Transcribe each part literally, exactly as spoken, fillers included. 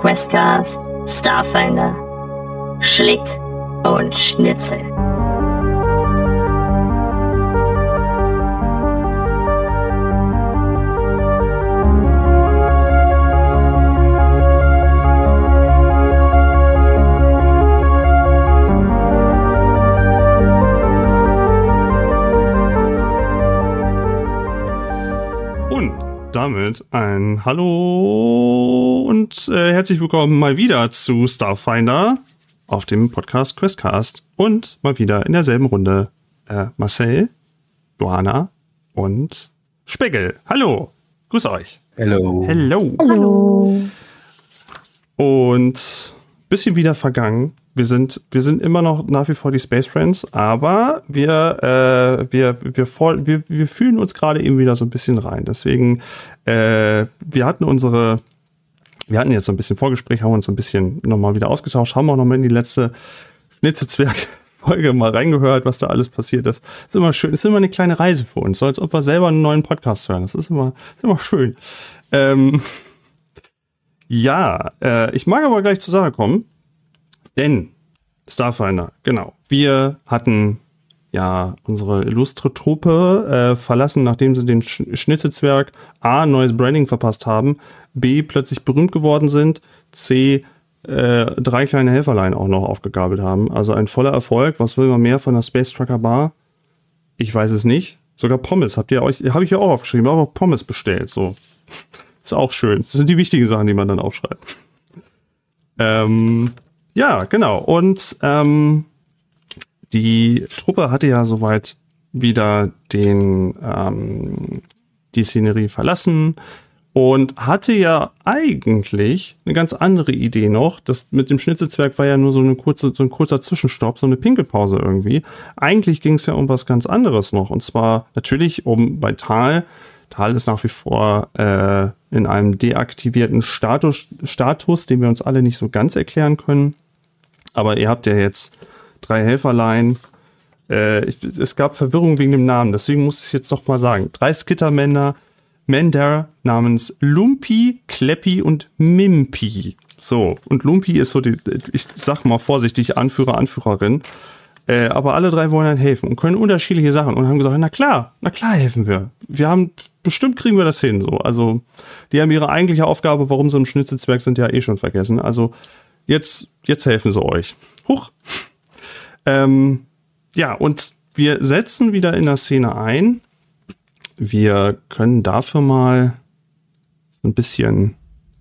Questcast, Starfinder, Schlick und Schnitzel. Damit ein Hallo und äh, herzlich willkommen mal wieder zu Starfinder auf dem Podcast Questcast und mal wieder in derselben Runde äh, Marcel, Johanna und Speckel. Hallo, grüß euch. Hello. Hello. Hallo. Und bisschen wieder vergangen. Wir sind, wir sind immer noch nach wie vor die Space Friends, aber wir, äh, wir, wir, vor, wir, wir fühlen uns gerade eben wieder so ein bisschen rein. Deswegen, äh, wir hatten unsere, wir hatten jetzt so ein bisschen Vorgespräch, haben uns so ein bisschen nochmal wieder ausgetauscht, haben auch nochmal in die letzte Schnitzezwerg-Folge mal reingehört, was da alles passiert ist. Ist immer schön, ist immer eine kleine Reise für uns, so als ob wir selber einen neuen Podcast hören. Das ist immer, ist immer schön. Ähm, ja, äh, ich mag aber gleich zur Sache kommen. Denn Starfinder, genau. Wir hatten ja unsere illustre Truppe äh, verlassen, nachdem sie den Sch- Schnitzezwerg A, neues Branding verpasst haben, B, plötzlich berühmt geworden sind, C, äh, drei kleine Helferlein auch noch aufgegabelt haben. Also ein voller Erfolg. Was will man mehr von der Space Trucker Bar? Ich weiß es nicht. Sogar Pommes habt ihr euch, habe ich ja auch aufgeschrieben, aber auch Pommes bestellt. So. Ist auch schön. Das sind die wichtigen Sachen, die man dann aufschreibt. Ähm... Ja, genau. Und ähm, die Truppe hatte ja soweit wieder den ähm, die Szenerie verlassen und hatte ja eigentlich eine ganz andere Idee noch. Das mit dem Schnitzezwerg war ja nur so eine kurze, so ein kurzer Zwischenstopp, so eine Pinkelpause irgendwie. Eigentlich ging es ja um was ganz anderes noch. Und zwar natürlich um bei Tal. Tal ist nach wie vor äh, in einem deaktivierten Status, Status, den wir uns alle nicht so ganz erklären können. Aber ihr habt ja jetzt drei Helferlein. Äh, ich, es gab Verwirrung wegen dem Namen, deswegen muss ich es jetzt doch mal sagen. Drei Skittermänner, Mender namens Lumpi, Kleppi und Mimpi. So, und Lumpi ist so die, ich sag mal vorsichtig, Anführer, Anführerin. Äh, aber alle drei wollen dann helfen und können unterschiedliche Sachen und haben gesagt, na klar, na klar helfen wir. Wir haben, bestimmt kriegen wir das hin. So. Also, die haben ihre eigentliche Aufgabe, warum sie im Schnitzezwerg sind, ja eh schon vergessen. Also, Jetzt, jetzt helfen sie euch. Huch. Ähm, ja, und wir setzen wieder in der Szene ein. Wir können dafür mal ein bisschen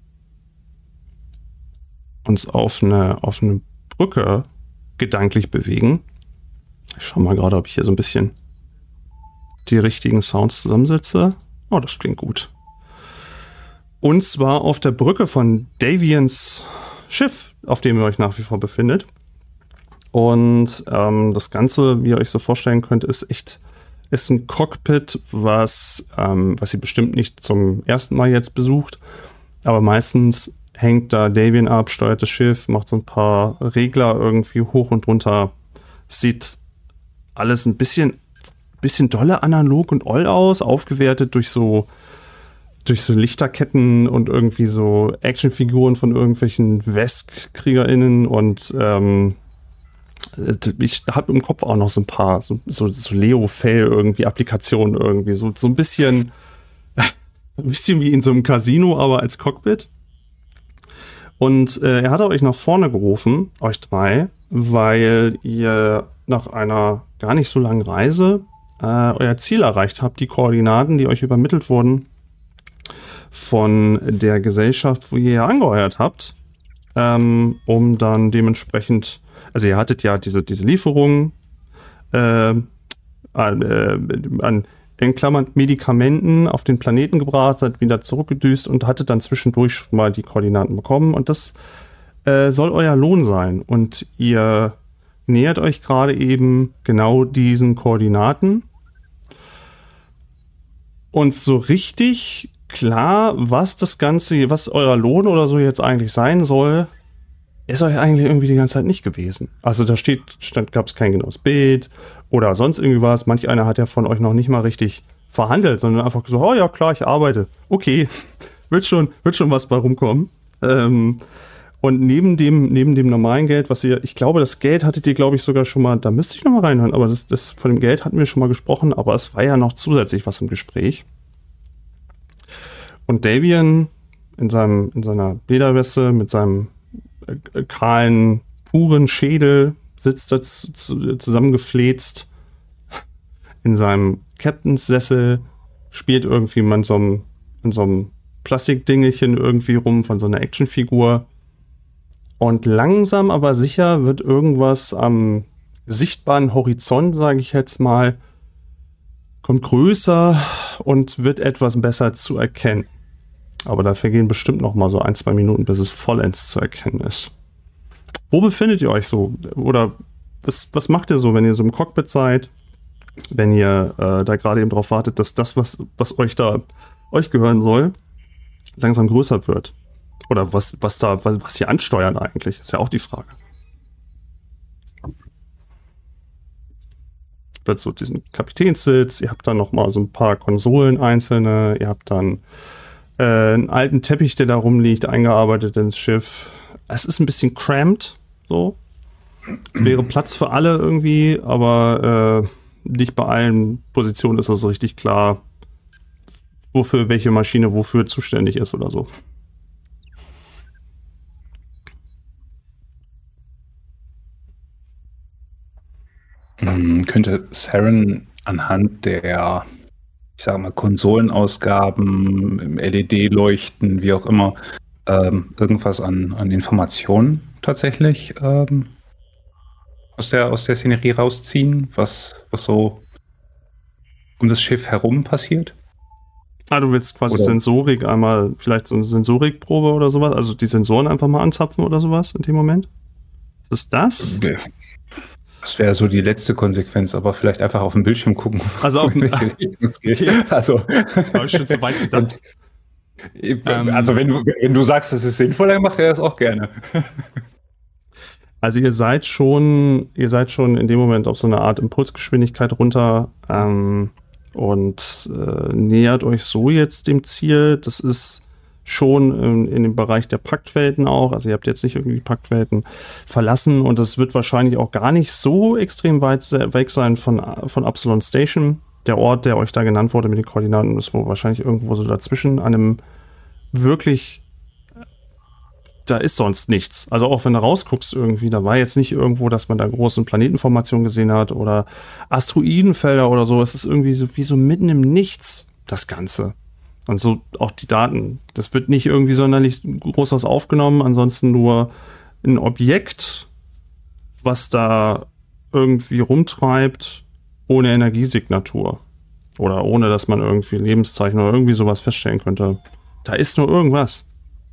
uns auf eine, auf eine Brücke gedanklich bewegen. Ich schau mal gerade, ob ich hier so ein bisschen die richtigen Sounds zusammensetze. Oh, das klingt gut. Und zwar auf der Brücke von Davians Schiff, auf dem ihr euch nach wie vor befindet. Und ähm, das Ganze, wie ihr euch so vorstellen könnt, ist echt, ist ein Cockpit, was, ähm, was ihr bestimmt nicht zum ersten Mal jetzt besucht. Aber meistens hängt da Davian ab, steuert das Schiff, macht so ein paar Regler irgendwie hoch und runter. Sieht alles ein bisschen, bisschen dolle analog und oll aus, aufgewertet durch so durch so Lichterketten und irgendwie so Actionfiguren von irgendwelchen Vesk-KriegerInnen und ähm, ich habe im Kopf auch noch so ein paar so, so, so Leo-Fell irgendwie Applikationen irgendwie, so, so ein bisschen ein bisschen wie in so einem Casino, aber als Cockpit. Und äh, er hat euch nach vorne gerufen, euch drei, weil ihr nach einer gar nicht so langen Reise äh, euer Ziel erreicht habt, die Koordinaten, die euch übermittelt wurden von der Gesellschaft, wo ihr ja angeheuert habt, ähm, um dann dementsprechend, also ihr hattet ja diese, diese Lieferung äh, an, äh, an, in Klammern, Medikamenten auf den Planeten gebracht, seid wieder zurückgedüst und hattet dann zwischendurch schon mal die Koordinaten bekommen und das äh, soll euer Lohn sein und ihr nähert euch gerade eben genau diesen Koordinaten und so richtig klar, was das Ganze, was euer Lohn oder so jetzt eigentlich sein soll, ist euch eigentlich irgendwie die ganze Zeit nicht gewesen. Also da steht, stand, gab es kein genaues Bild oder sonst irgendwie was. Manch einer hat ja von euch noch nicht mal richtig verhandelt, sondern einfach gesagt, oh ja, klar, ich arbeite. Okay, wird schon, wird schon was bei rumkommen. Ähm, Und neben dem, neben dem normalen Geld, was ihr, ich glaube, das Geld hattet ihr, glaube ich, sogar schon mal, da müsste ich noch mal reinhören, aber das, das, von dem Geld hatten wir schon mal gesprochen, aber es war ja noch zusätzlich was im Gespräch. Und Davian in seinem, in seiner Lederweste mit seinem äh, kahlen, puren Schädel sitzt da zu, zusammengefläzt in seinem Captainssessel, spielt irgendwie mal in so einem, in so einem Plastikdingelchen irgendwie rum von so einer Actionfigur. Und langsam aber sicher wird irgendwas am sichtbaren Horizont, sage ich jetzt mal, kommt größer und wird etwas besser zu erkennen. Aber da vergehen bestimmt noch mal so ein, zwei Minuten, bis es vollends zu erkennen ist. Wo befindet ihr euch so? Oder was, was macht ihr so, wenn ihr so im Cockpit seid? Wenn ihr äh, da gerade eben drauf wartet, dass das, was, was euch da euch gehören soll, langsam größer wird? Oder was, was da, was, was ihr ansteuern eigentlich? Ist ja auch die Frage. Ihr habt so diesen Kapitänssitz, ihr habt dann noch mal so ein paar Konsolen einzelne, ihr habt dann äh, einen alten Teppich, der da rumliegt, eingearbeitet ins Schiff. Es ist ein bisschen cramped, so. Es wäre Platz für alle irgendwie, aber äh, nicht bei allen Positionen ist das so richtig klar, wofür welche Maschine wofür zuständig ist oder so. Könnte Saren anhand der, ich sage mal, Konsolenausgaben, L E D-Leuchten, wie auch immer, ähm, irgendwas an, an Informationen tatsächlich ähm, aus der, aus der Szenerie rausziehen, was, was so um das Schiff herum passiert? Ah, du willst quasi Oder Sensorik einmal, vielleicht so eine Sensorikprobe oder sowas, also die Sensoren einfach mal anzapfen oder sowas in dem Moment? Ist das? Das wäre so die letzte Konsequenz, aber vielleicht einfach auf den Bildschirm gucken. Also auf den okay. Also, ja, schon so weit gedacht. Und, also wenn du, wenn du sagst, das ist sinnvoll, dann macht er das auch gerne. Also ihr seid schon, ihr seid schon in dem Moment auf so eine Art Impulsgeschwindigkeit runter ähm, und äh, nähert euch so jetzt dem Ziel. Das ist schon in, in dem Bereich der Paktwelten auch. Also ihr habt jetzt nicht irgendwie die Paktwelten verlassen und das wird wahrscheinlich auch gar nicht so extrem weit weg sein von, von Absalon Station. Der Ort, der euch da genannt wurde mit den Koordinaten, ist wohl wahrscheinlich irgendwo so dazwischen an einem wirklich, da ist sonst nichts. Also auch wenn du rausguckst irgendwie, da war jetzt nicht irgendwo, dass man da große Planetenformationen gesehen hat oder Asteroidenfelder oder so. Es ist irgendwie so wie so mitten im Nichts, das Ganze. Und so auch die Daten. Das wird nicht irgendwie sonderlich groß was aufgenommen, ansonsten nur ein Objekt, was da irgendwie rumtreibt, ohne Energiesignatur. Oder ohne, dass man irgendwie Lebenszeichen oder irgendwie sowas feststellen könnte. Da ist nur irgendwas.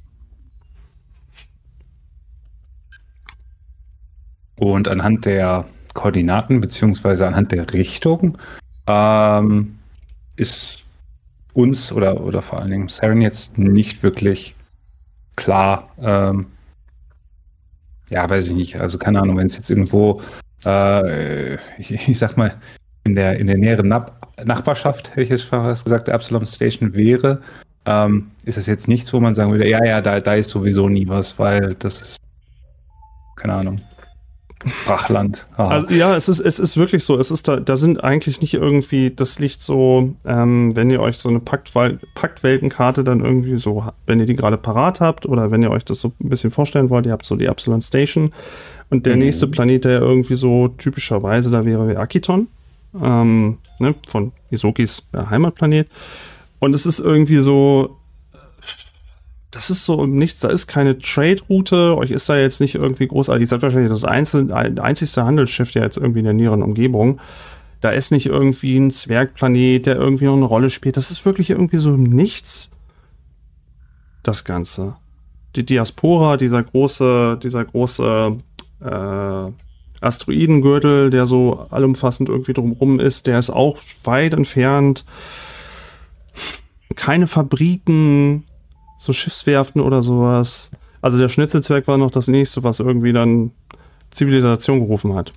Und anhand der Koordinaten beziehungsweise anhand der Richtung ähm, ist uns oder, oder vor allen Dingen Saren jetzt nicht wirklich klar, ähm, ja, weiß ich nicht, also keine Ahnung, wenn es jetzt irgendwo, äh, ich, ich sag mal, in der, in der näheren Nach- Nachbarschaft, hätte ich jetzt fast gesagt, der Absalon Station wäre, ähm, ist es jetzt nichts, wo man sagen würde, ja, ja, da, da ist sowieso nie was, weil das ist, keine Ahnung, Brachland. Aha. Also ja, es ist, es ist wirklich so. Es ist da, da sind eigentlich nicht irgendwie, das liegt so, ähm, wenn ihr euch so eine Paktwel- Paktweltenkarte dann irgendwie so, wenn ihr die gerade parat habt oder wenn ihr euch das so ein bisschen vorstellen wollt, ihr habt so die Absalon Station und der mhm. nächste Planet, der irgendwie so typischerweise da wäre, wäre Akiton, ähm, ne, von Isokis Heimatplanet. Und es ist irgendwie so, das ist so nichts, da ist keine Trade-Route, euch ist da jetzt nicht irgendwie großartig, ihr seid wahrscheinlich das einzel, einzigste Handelsschiff ja jetzt irgendwie in der näheren Umgebung. Da ist nicht irgendwie ein Zwergplanet, der irgendwie noch eine Rolle spielt. Das ist wirklich irgendwie so im Nichts, das Ganze. Die Diaspora, dieser große, dieser große äh, Asteroidengürtel, der so allumfassend irgendwie drumherum ist, der ist auch weit entfernt. Keine Fabriken, so Schiffswerften oder sowas. Also der Schnitzelzwerg war noch das nächste, was irgendwie dann Zivilisation gerufen hat.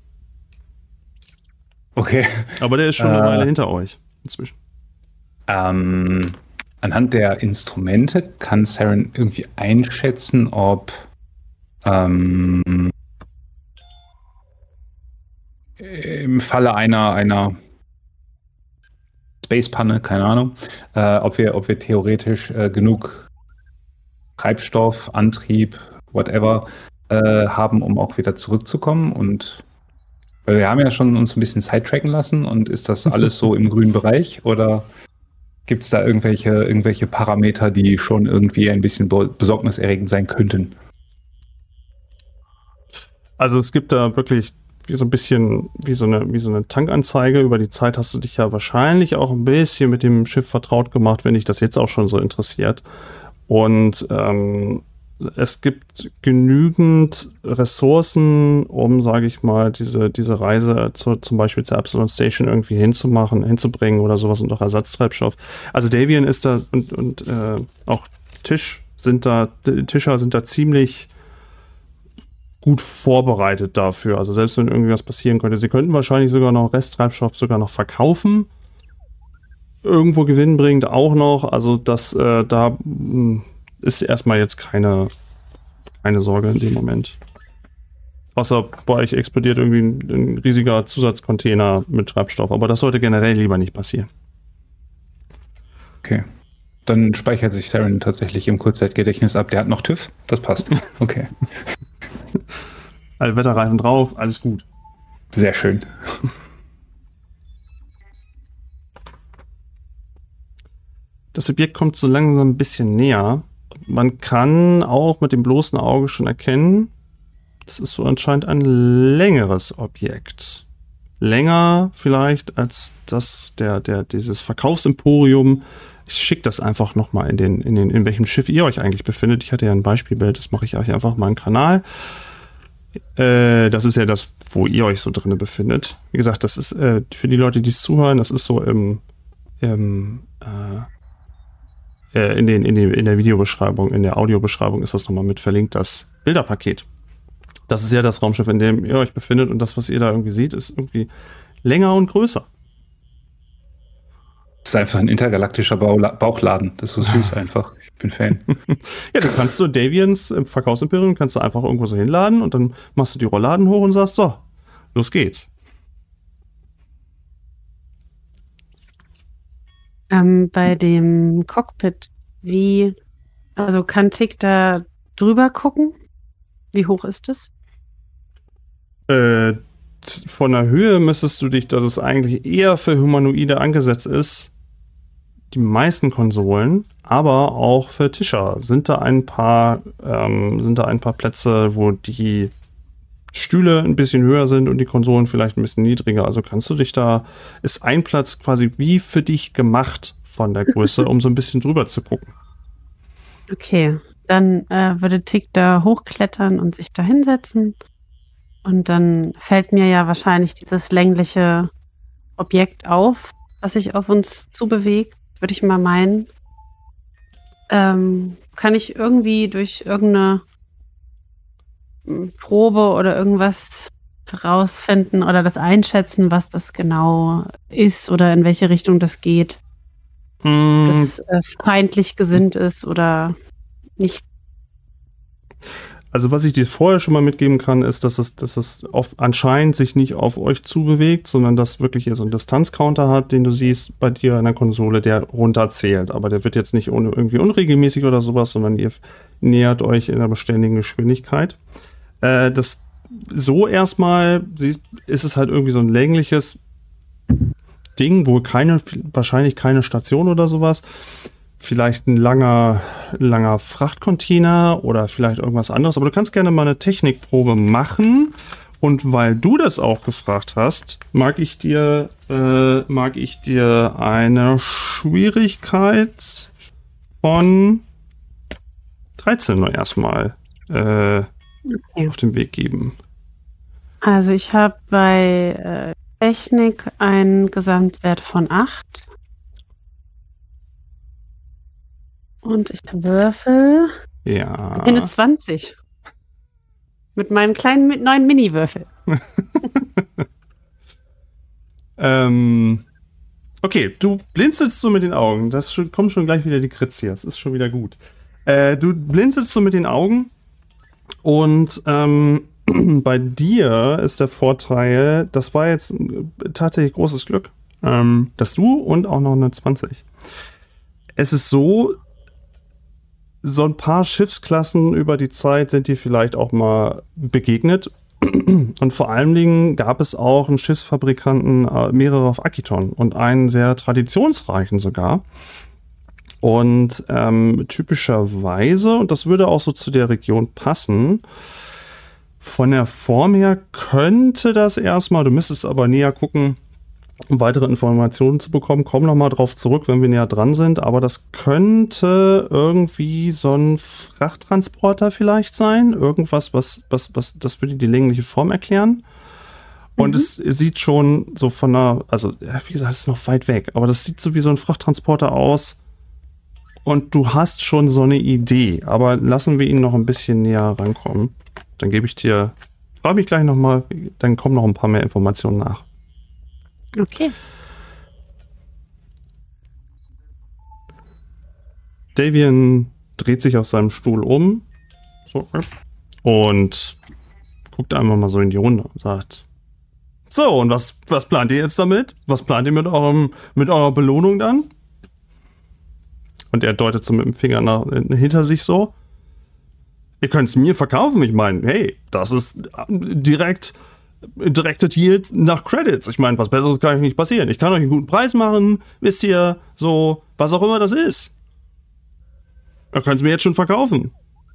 Okay. Aber der ist schon eine äh, Weile hinter euch inzwischen. Ähm, anhand der Instrumente kann Saren irgendwie einschätzen, ob ähm, im Falle einer, einer Spacepanne, keine Ahnung, äh, ob wir, ob wir theoretisch äh, genug Treibstoff, Antrieb, whatever, äh, haben, um auch wieder zurückzukommen. Und weil wir haben ja schon uns ein bisschen sidetracken lassen, und ist das alles so im grünen Bereich, oder gibt es da irgendwelche, irgendwelche Parameter, die schon irgendwie ein bisschen besorgniserregend sein könnten? Also es gibt da wirklich wie so ein bisschen wie so eine wie so eine Tankanzeige. Über die Zeit hast du dich ja wahrscheinlich auch ein bisschen mit dem Schiff vertraut gemacht, wenn dich das jetzt auch schon so interessiert. Und ähm, es gibt genügend Ressourcen, um, sage ich mal, diese diese Reise zu, zum Beispiel zur Epsilon Station irgendwie hinzumachen, hinzubringen oder sowas, und auch Ersatztreibstoff. Also Davian ist da und und äh, auch Tisch sind da Tischer sind da ziemlich gut vorbereitet dafür. Also selbst wenn irgendwas passieren könnte, sie könnten wahrscheinlich sogar noch Resttreibstoff sogar noch verkaufen. Irgendwo gewinnbringend auch noch. Also das, äh, da mh, ist erstmal jetzt keine, keine Sorge in dem Moment. Außer bei euch explodiert irgendwie ein, ein riesiger Zusatzcontainer mit Treibstoff. Aber das sollte generell lieber nicht passieren. Okay. Dann speichert sich Saren tatsächlich im Kurzzeitgedächtnis ab. Der hat noch TÜV. Das passt. Okay. Allwetterreifen drauf, alles gut. Sehr schön. Das Objekt kommt so langsam ein bisschen näher. Man kann auch mit dem bloßen Auge schon erkennen, das ist so anscheinend ein längeres Objekt. Länger vielleicht als das, der, der, dieses Verkaufsemporium. Ich schicke das einfach nochmal in den, in den, in welchem Schiff ihr euch eigentlich befindet. Ich hatte ja ein Beispielbild, das mache ich euch einfach mal im Kanal. Äh, das ist ja das, wo ihr euch so drin befindet. Wie gesagt, das ist äh, für die Leute, die es zuhören, das ist so im, im äh, äh, in, den, in, den, in der Videobeschreibung, in der Audiobeschreibung ist das nochmal mit verlinkt, das Bilderpaket. Das ist ja das Raumschiff, in dem ihr euch befindet, und das, was ihr da irgendwie seht, ist irgendwie länger und größer. Das ist einfach ein intergalaktischer Baula- Bauchladen. Das ist so süß einfach. Ich bin Fan. Ja, du kannst so Davians im Verkaufsimperium kannst du einfach irgendwo so hinladen, und dann machst du die Rollladen hoch und sagst, so, los geht's. Ähm, bei dem Cockpit, wie, also kann Tick da drüber gucken? Wie hoch ist es? Äh, von der Höhe müsstest du dich, dass es eigentlich eher für Humanoide angesetzt ist, die meisten Konsolen, aber auch für Tischer sind da ein paar, ähm, sind da ein paar Plätze, wo die Stühle ein bisschen höher sind und die Konsolen vielleicht ein bisschen niedriger. Also kannst du dich da, ist ein Platz quasi wie für dich gemacht von der Größe, um so ein bisschen drüber zu gucken. Okay, dann äh, würde Tick da hochklettern und sich da hinsetzen. Und dann fällt mir ja wahrscheinlich dieses längliche Objekt auf, was sich auf uns zubewegt, würde ich mal meinen. Ähm, kann ich irgendwie durch irgendeine Probe oder irgendwas herausfinden oder das einschätzen, was das genau ist oder in welche Richtung das geht? Mm. Das äh, feindlich gesinnt ist oder nicht? Also was ich dir vorher schon mal mitgeben kann, ist, dass es, dass es auf, anscheinend sich nicht auf euch zubewegt, sondern dass wirklich so einen Distanzcounter hat, den du siehst bei dir an der Konsole, der runterzählt. Aber der wird jetzt nicht un- irgendwie unregelmäßig oder sowas, sondern ihr nähert euch in einer beständigen Geschwindigkeit. Äh, das so erstmal ist es halt irgendwie so ein längliches Ding, wo keine, wahrscheinlich keine Station oder sowas. Vielleicht ein langer, langer Frachtcontainer oder vielleicht irgendwas anderes. Aber du kannst gerne mal eine Technikprobe machen. Und weil du das auch gefragt hast, mag ich dir, äh, mag ich dir eine Schwierigkeit von dreizehn nur erstmal äh, Okay. auf den Weg geben. Also ich habe bei äh, Technik einen Gesamtwert von acht. Und ich würfel Ja. eine zwanzig. Mit meinem kleinen mit neuen Mini-Würfel. ähm, okay, du blinzelst so mit den Augen. Das schon, kommen schon gleich wieder die Crits hier. Das ist schon wieder gut. Äh, du blinzelst so mit den Augen Und ähm, bei dir ist der Vorteil, das war jetzt tatsächlich großes Glück, ähm, dass du und auch noch eine zwanzig. Es ist so, so ein paar Schiffsklassen über die Zeit sind dir vielleicht auch mal begegnet. Und vor allen Dingen gab es auch einen Schiffsfabrikanten, äh, mehrere auf Akiton und einen sehr traditionsreichen sogar. Und ähm, typischerweise, und das würde auch so zu der Region passen, von der Form her könnte das erstmal, du müsstest aber näher gucken, um weitere Informationen zu bekommen. Komm nochmal drauf zurück, wenn wir näher dran sind. Aber das könnte irgendwie so ein Frachttransporter vielleicht sein. Irgendwas, was, was, was, das würde die längliche Form erklären. Und mhm. es sieht schon so von einer, also wie gesagt, es ist noch weit weg, aber das sieht so wie so ein Frachttransporter aus. Und du hast schon so eine Idee. Aber lassen wir ihn noch ein bisschen näher rankommen. Dann gebe ich dir, frage mich gleich nochmal, dann kommen noch ein paar mehr Informationen nach. Okay. Davian dreht sich auf seinem Stuhl um so, und guckt einmal mal so in die Runde und sagt: So, und was, was plant ihr jetzt damit? Was plant ihr mit, eurem, mit eurer Belohnung dann? Und er deutet so mit dem Finger nach, hinter sich so. Ihr könnt es mir verkaufen. Ich meine, hey, das ist direkt... Directed Yield nach Credits. Ich meine, was Besseres kann euch nicht passieren. Ich kann euch einen guten Preis machen, wisst ihr, so, was auch immer das ist. Ihr könnt es mir jetzt schon verkaufen.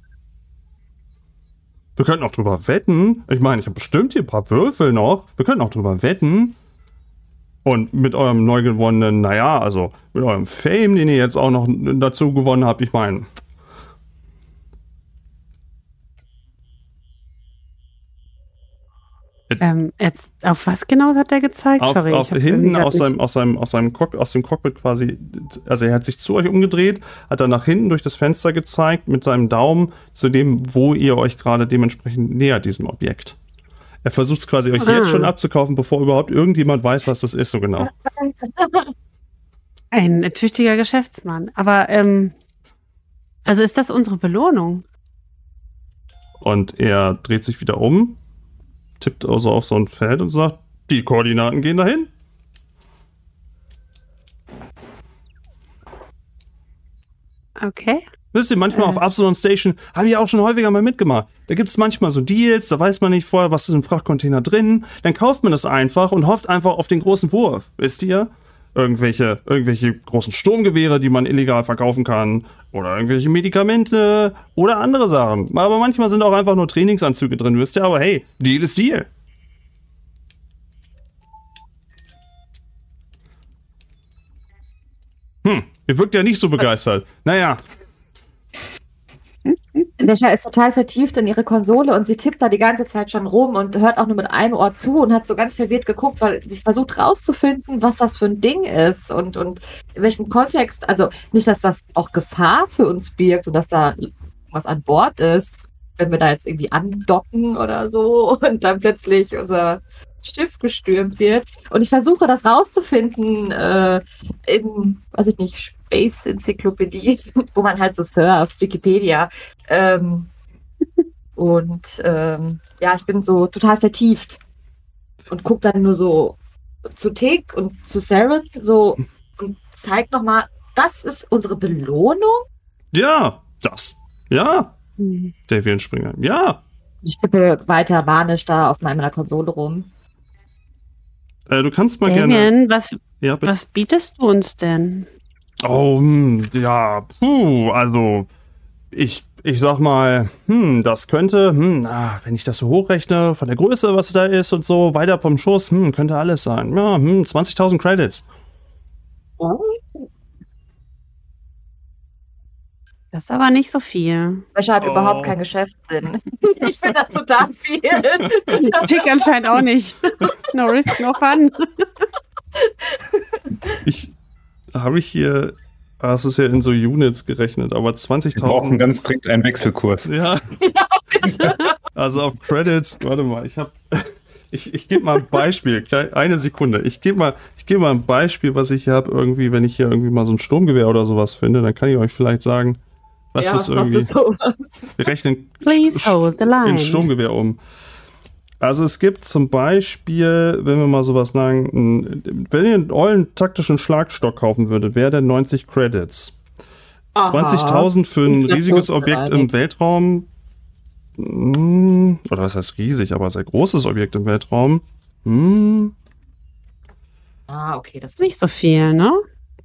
Wir könnten auch drüber wetten. Ich meine, ich habe bestimmt hier ein paar Würfel noch. Wir könnten auch drüber wetten. Und mit eurem neu gewonnenen, naja, also mit eurem Fame, den ihr jetzt auch noch dazu gewonnen habt, ich meine... Ähm, jetzt, auf was genau hat er gezeigt? Auf, Sorry, auf hinten aus seinem, aus, seinem, aus, seinem Cock, aus dem Cockpit quasi, also er hat sich zu euch umgedreht, hat dann nach hinten durch das Fenster gezeigt mit seinem Daumen zu dem, wo ihr euch gerade dementsprechend nähert, diesem Objekt. Er versucht es quasi euch ah. jetzt schon abzukaufen, bevor überhaupt irgendjemand weiß, was das ist, so genau. Ein tüchtiger Geschäftsmann. Aber, ähm, also ist das unsere Belohnung? Und er dreht sich wieder um, tippt also auf so ein Feld und sagt, die Koordinaten gehen dahin. Okay. Wisst ihr, manchmal äh. auf Absalon Station habe ich auch schon häufiger mal mitgemacht. Da gibt es manchmal so Deals, da weiß man nicht vorher, was ist im Frachtcontainer drin. Dann kauft man das einfach und hofft einfach auf den großen Wurf. Wisst ihr? Irgendwelche, irgendwelche großen Sturmgewehre, die man illegal verkaufen kann. Oder irgendwelche Medikamente oder andere Sachen. Aber manchmal sind auch einfach nur Trainingsanzüge drin, wisst ihr? Aber hey, Deal ist Deal. Hm, ihr wirkt ja nicht so begeistert. Naja. Nesha ist total vertieft in ihre Konsole und sie tippt da die ganze Zeit schon rum und hört auch nur mit einem Ohr zu und hat so ganz verwirrt geguckt, weil sie versucht rauszufinden, was das für ein Ding ist und, und in welchem Kontext. Also nicht, dass das auch Gefahr für uns birgt und dass da was an Bord ist, wenn wir da jetzt irgendwie andocken oder so und dann plötzlich unser Schiff gestürmt wird. Und ich versuche das rauszufinden äh, in, weiß ich nicht, Space-Enzyklopädie, wo man halt so surft, Wikipedia. Ähm, und ähm, ja, ich bin so total vertieft und gucke dann nur so zu Tick und zu Saren so und zeig nochmal, das ist unsere Belohnung? Ja, das. Ja. Hm. Davian Springer. Ja. Ich tippe weiter manisch da auf meiner Konsole rum. Äh, du kannst mal Davian, gerne... was, ja, was bietest du uns denn? Oh, ja, puh, also ich, ich sag mal, hm, das könnte, hm, ah, wenn ich das so hochrechne, von der Größe, was da ist und so, weiter vom Schuss, hm, könnte alles sein. Ja, hm, zwanzigtausend Credits. Das ist aber nicht so viel. Nesha hat Oh. überhaupt keinen Geschäftssinn. Ich finde das total viel. Tick anscheinend auch nicht. No risk, no fun. Ich habe ich hier, ah, es ist ja in so Units gerechnet, aber Wir brauchen zwanzigtausend. ganz dringend einen Wechselkurs. Ja, Ja, bitte. also auf Credits, warte mal, ich habe, ich, ich gebe mal ein Beispiel, klein- eine Sekunde. Ich gebe mal, ich gebe mal ein Beispiel, was ich hier habe, irgendwie, wenn ich hier irgendwie mal so ein Sturmgewehr oder sowas finde, dann kann ich euch vielleicht sagen, Was Ja, ist irgendwie? sowas? Wir rechnen Please St- hold the in line. Sturmgewehr um. Also es gibt zum Beispiel, wenn wir mal sowas sagen, n- wenn ihr einen ollen taktischen Schlagstock kaufen würdet, wäre der neunzig Credits. Aha. zwanzigtausend für ein riesiges Objekt im Inflationsbereinigt. Weltraum. mm, Oder was heißt riesig, aber sehr großes Objekt im Weltraum. mm, Ah, okay, das ist Nicht so viel, ne?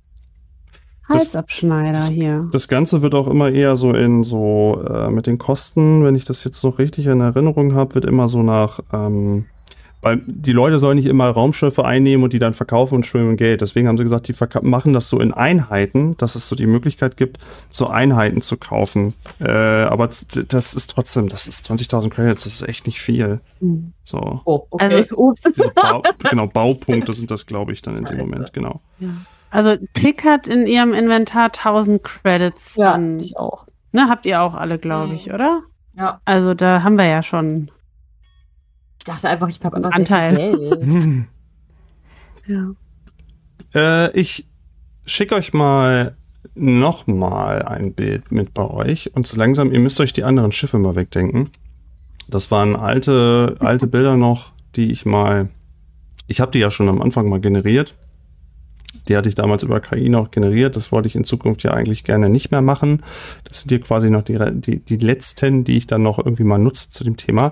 Das- Halsabschneider das- hier. Das Ganze wird auch immer eher so in so, äh, mit den Kosten, wenn ich das jetzt noch richtig in Erinnerung habe, wird immer so nach, ähm, weil die Leute sollen nicht immer Raumschiffe einnehmen und die dann verkaufen und schwimmen Geld. Deswegen haben sie gesagt, die verka- machen das so in Einheiten, dass es so die Möglichkeit gibt, so Einheiten zu kaufen. Äh, aber z- das ist trotzdem, das ist zwanzigtausend Credits, das ist echt nicht viel. Hm. So, Oh, okay. Also- Ups. diese Bau, genau, Baupunkte sind das, glaube ich, dann in dem Scheiße. Moment, genau. Ja. Also Tick hat in ihrem Inventar tausend Credits. Ja, an, ich auch. ne, habt ihr auch alle, glaube ich, oder? Ja. Also da haben wir ja schon. Ich dachte einfach, ich habe einfach Anteil. sehr viel Geld. Ja. Äh, ich schicke euch mal nochmal ein Bild mit bei euch und so langsam, ihr müsst euch die anderen Schiffe mal wegdenken. Das waren alte, alte Bilder noch, die ich mal, ich habe die ja schon am Anfang mal generiert. Die hatte ich damals über K I noch generiert. Das wollte ich in Zukunft ja eigentlich gerne nicht mehr machen. Das sind hier quasi noch die, die, die letzten, die ich dann noch irgendwie mal nutze zu dem Thema.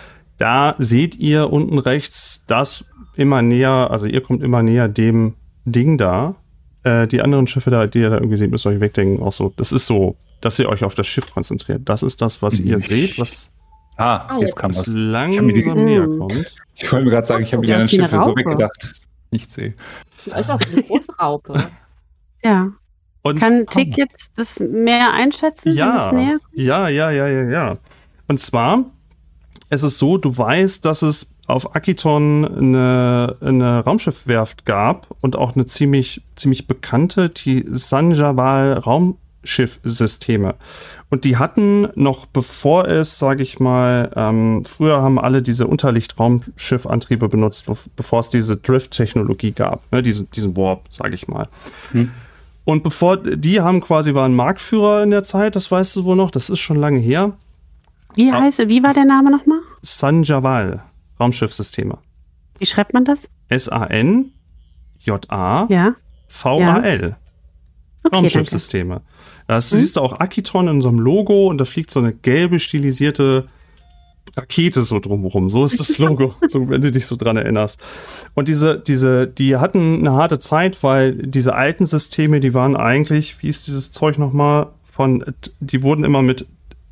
Da seht ihr unten rechts das immer näher, also ihr kommt immer näher dem Ding da. Äh, die anderen Schiffe da, die ihr da irgendwie seht, müsst ihr euch wegdenken. Auch so, das ist so, dass ihr euch auf das Schiff konzentriert. Das ist das, was ihr seht, was Ah, Ah, jetzt jetzt kam was was. langsam mir die- näher Mhm. kommt. Ich wollte mir gerade sagen, ich habe mir die Ja, anderen ist wie eine Schiffe so Raupe. weggedacht. Nicht sehe. Sieht echt aus wie eine große Raupe. Ja. Und Kann Tick jetzt das mehr einschätzen, wenn es Ja, näher? ja, ja, ja, ja, ja. Und zwar, es ist so, du weißt, dass es auf Akiton eine, eine Raumschiffwerft gab und auch eine ziemlich, ziemlich bekannte, die Sanjaval Raumschiffsysteme. Und die hatten noch, bevor es, sage ich mal, ähm, früher haben alle diese Unterlichtraumschiffantriebe benutzt, wo, bevor es diese Drift-Technologie gab, ne, diese, diesen Warp, sage ich mal. Hm. Und bevor, die haben quasi, waren Marktführer in der Zeit, das weißt du wohl noch, das ist schon lange her. Wie Ah. heißt, wie war der Name nochmal? Sanjaval Raumschiffsysteme. Wie schreibt man das? S A N J A Ja. V A L. Okay, Raumschiffsysteme. Das Mhm. siehst du auch Akiton in so einem Logo und da fliegt so eine gelbe stilisierte Rakete so drumherum. So ist das Logo, so, wenn du dich so dran erinnerst. Und diese, diese, die hatten eine harte Zeit, weil diese alten Systeme, die waren eigentlich, wie ist dieses Zeug nochmal, von, die wurden immer mit,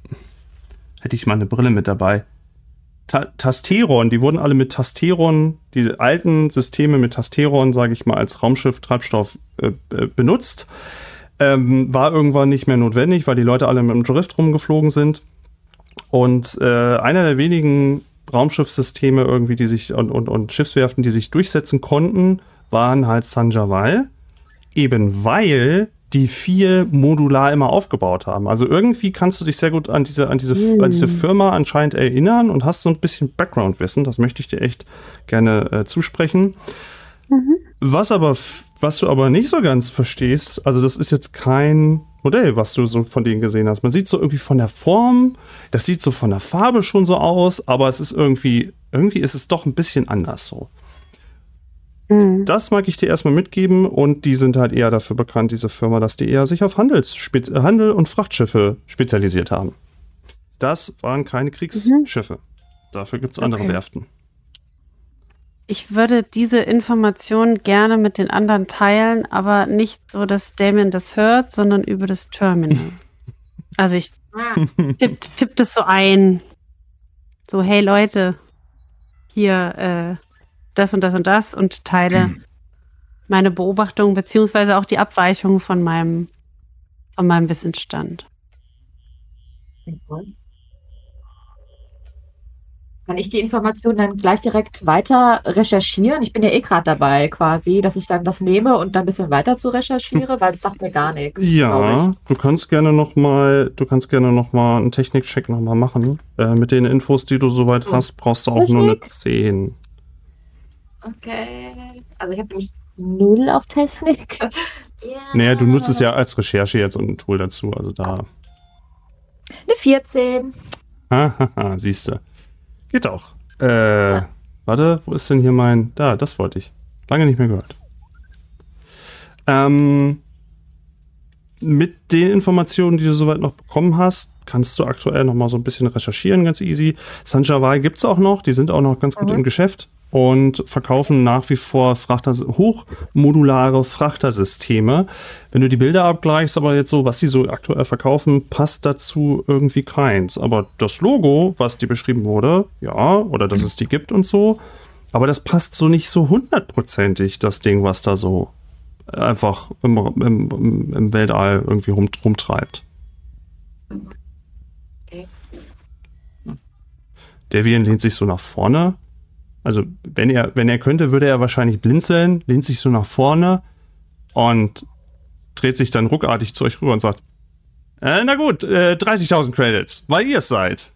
hätte ich mal eine Brille mit dabei, Ta Tasteron, die wurden alle mit Tasteron, diese alten Systeme mit Tasteron, sage ich mal, als Raumschiff-Treibstoff äh, äh, benutzt. Ähm, war irgendwann nicht mehr notwendig, weil die Leute alle mit dem Drift rumgeflogen sind. Und äh, einer der wenigen Raumschiffsysteme irgendwie, die sich und, und, und Schiffswerften, die sich durchsetzen konnten, waren halt Sanjaval. Eben weil die vier modular immer aufgebaut haben. Also irgendwie kannst du dich sehr gut an diese, an diese, Mm. an diese Firma anscheinend erinnern und hast so ein bisschen Background-Wissen. Das möchte ich dir echt gerne äh, zusprechen. Mhm. Was aber, was du aber nicht so ganz verstehst, also das ist jetzt kein Modell, was du so von denen gesehen hast. Man sieht so irgendwie von der Form, das sieht so von der Farbe schon so aus, aber es ist irgendwie, irgendwie ist es doch ein bisschen anders so. Mhm. Das mag ich dir erstmal mitgeben und die sind halt eher dafür bekannt, diese Firma, dass die eher sich auf Handelsspez Handel und Frachtschiffe spezialisiert haben. Das waren keine Kriegsschiffe. Dafür gibt es andere Okay. Werften. Ich würde diese Information gerne mit den anderen teilen, aber nicht so, dass Damien das hört, sondern über das Terminal. Also ich Ah, tipp, tipp das so ein. So, hey Leute, hier äh, das und das und das und teile meine Beobachtung beziehungsweise auch die Abweichung von meinem, von meinem Wissensstand. kann ich die Information dann gleich direkt weiter recherchieren? Ich bin ja eh gerade dabei quasi, dass ich dann das nehme und dann ein bisschen weiter zu recherchiere, weil das sagt mir gar nichts. glaub Ja, du kannst gerne noch mal, du kannst gerne noch mal einen Technikcheck noch mal machen. Äh, mit den Infos, die du soweit Hm. hast, brauchst du auch nur eine zehn. ich. Okay. Also ich habe nämlich null auf Technik. Ja. Naja, du nutzt es ja als Recherche jetzt und ein Tool dazu, also da. vierzehn. Hahaha, siehst du. Geht auch. Äh, ja. Warte, wo ist denn hier mein... Da, das wollte ich. Lange nicht mehr gehört. Ähm, mit den Informationen, die du soweit noch bekommen hast, kannst du aktuell noch mal so ein bisschen recherchieren, ganz easy. Sanjawai gibt es auch noch, die sind auch noch ganz gut mhm. im Geschäft und verkaufen nach wie vor Frachter, hochmodulare Frachtersysteme. Wenn du die Bilder abgleichst, aber jetzt so, was sie so aktuell verkaufen, passt dazu irgendwie keins. Aber das Logo, was dir beschrieben wurde, ja, oder dass es die gibt und so, aber das passt so nicht so hundertprozentig, das Ding, was da so einfach im, im, im Weltall irgendwie rum, rumtreibt. Okay. Devian lehnt sich so nach vorne. Also, wenn er, wenn er könnte, würde er wahrscheinlich blinzeln, lehnt sich so nach vorne und dreht sich dann ruckartig zu euch rüber und sagt, äh, na gut, äh, dreißigtausend Credits, weil ihr es seid.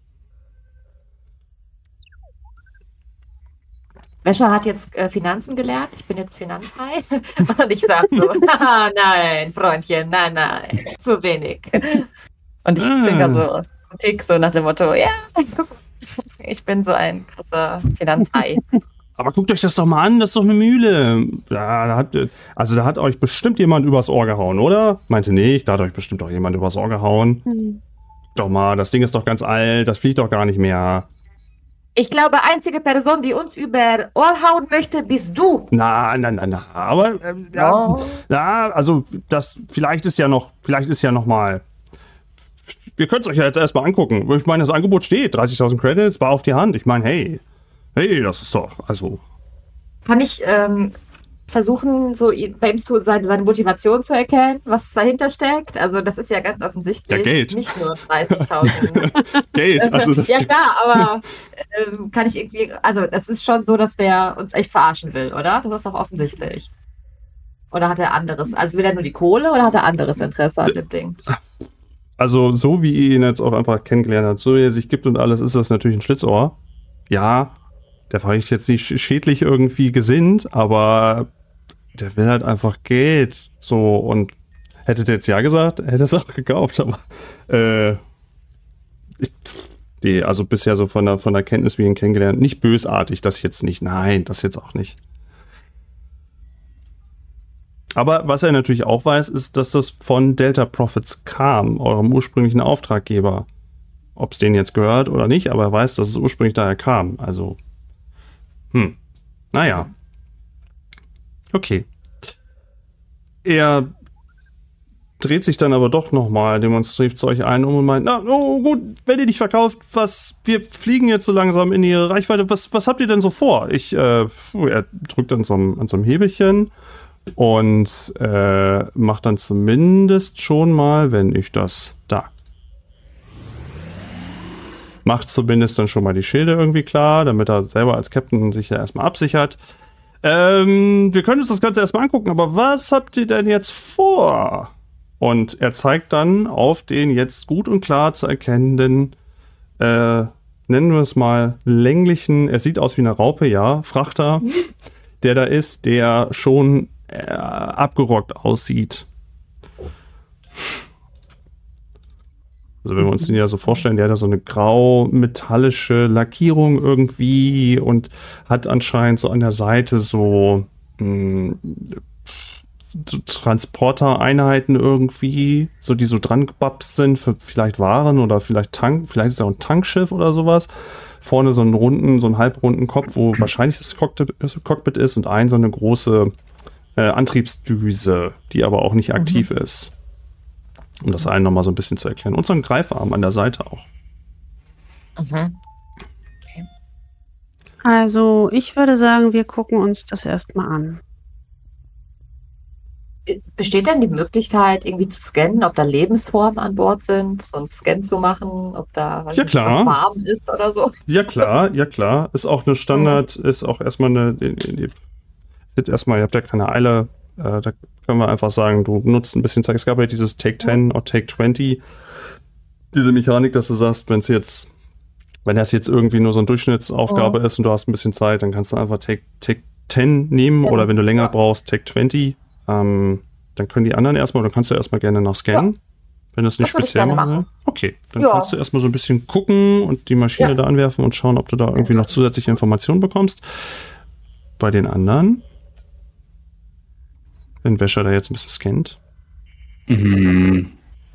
Wäscher hat jetzt äh, Finanzen gelernt. Ich bin jetzt Finanzhai. Und ich sag so, ah, nein, Freundchen, nein, nein, zu wenig. Und ich Ah. zwinker so einen Tick so nach dem Motto, ja, ich bin so ein krasser Finanzhai. Aber guckt euch das doch mal an, das ist doch eine Mühle. Ja, da hat, also da hat euch bestimmt jemand übers Ohr gehauen, oder? Meinte nicht, da hat euch bestimmt doch jemand übers Ohr gehauen. Hm. Guckt doch mal, das Ding ist doch ganz alt, das fliegt doch gar nicht mehr. Ich glaube, einzige Person, die uns über Ohr hauen möchte, bist du. Na, na, na, na, aber äh, ja, Oh. ja, also das, vielleicht ist ja noch, vielleicht ist ja noch mal, wir können es euch ja jetzt erstmal angucken. Ich meine, das Angebot steht, dreißigtausend Credits, war auf die Hand. Ich meine, hey, hey, das ist doch, also, Kann ich ähm, versuchen, so ihn- bei ihm zu, seine, seine Motivation zu erkennen, was dahinter steckt? Also das ist ja ganz offensichtlich. Ja, Geld. Nicht nur dreißigtausend. Geld, also das, ja klar, aber ähm, kann ich irgendwie, also das ist schon so, dass der uns echt verarschen will, oder? Das ist doch offensichtlich. Oder hat er anderes? Also will er nur die Kohle oder hat er anderes Interesse an dem Ding? also so wie ihr ihn jetzt auch einfach kennengelernt habt, so wie er sich gibt und alles, ist das natürlich ein Schlitzohr. Ja, der war jetzt nicht sch- schädlich irgendwie gesinnt, aber der will halt einfach Geld. So, und hättet ihr jetzt ja gesagt, hätte es auch gekauft, aber äh, ich, die, also bisher so von der, von der Kenntnis, wie ihr ihn kennengelernt, nicht bösartig, das jetzt nicht. Nein, das jetzt auch nicht. Aber was er natürlich auch weiß, ist, dass das von Delta Profits kam, eurem ursprünglichen Auftraggeber. Ob es denen jetzt gehört oder nicht, aber er weiß, dass es ursprünglich daher kam. Also, hm, naja. Okay. Er dreht sich dann aber doch nochmal demonstrativ zu euch ein um und meint, na, oh gut, wenn ihr nicht verkauft, was, wir fliegen jetzt so langsam in ihre Reichweite, was, was habt ihr denn so vor? Ich, äh, er drückt an so einem, an so einem Hebelchen und äh, macht dann zumindest schon mal, wenn ich das da macht zumindest dann schon mal die Schilde irgendwie klar, damit er selber als Captain sich ja erstmal absichert. Ähm, wir können uns das Ganze erstmal angucken, aber was habt ihr denn jetzt vor? Und er zeigt dann auf den jetzt gut und klar zu erkennenden, äh, nennen wir es mal, länglichen, er sieht aus wie eine Raupe, ja, Frachter, der da ist, der schon äh, abgerockt aussieht. Also wenn wir uns den ja so vorstellen, der hat da so eine grau-metallische Lackierung irgendwie und hat anscheinend so an der Seite so, mh, so Transportereinheiten irgendwie, so die so dran gebapst sind für vielleicht Waren oder vielleicht Tank, vielleicht ist ja auch ein Tankschiff oder sowas. Vorne so einen runden, so einen halbrunden Kopf, wo wahrscheinlich das Cockpit, das Cockpit ist und ein so eine große äh, Antriebsdüse, die aber auch nicht aktiv mhm. ist. Um das allen nochmal so ein bisschen zu erklären. Und so ein Greifarm an der Seite auch. Mhm. Also, ich würde sagen, wir gucken uns das erstmal an. Besteht denn die Möglichkeit, irgendwie zu scannen, ob da Lebensformen an Bord sind, so einen Scan zu machen, ob da weiß Ja, nicht, klar. was warm ist oder so? Ja klar, ja klar. Ist auch eine Standard, ist auch erstmal eine, die- die- jetzt erstmal, ihr habt ja keine Eile, äh, da können wir einfach sagen, du nutzt ein bisschen Zeit. Es gab ja dieses Take zehn oder Take zwanzig, diese Mechanik, dass du sagst, wenn es jetzt, wenn das jetzt irgendwie nur so eine Durchschnittsaufgabe Mhm. ist und du hast ein bisschen Zeit, dann kannst du einfach Take, Take zehn nehmen Ja. oder wenn du länger Ja. brauchst, Take zwanzig. Ähm, dann können die anderen erstmal, oder kannst du erstmal gerne noch scannen. Wenn das nicht Das würde ich speziell gerne machen will. machen. Okay, dann Ja. kannst du erstmal so ein bisschen gucken und die Maschine Ja. da anwerfen und schauen, ob du da irgendwie noch zusätzliche Informationen bekommst. Bei den anderen, wenn Wäscher da jetzt ein bisschen scannt. Mhm.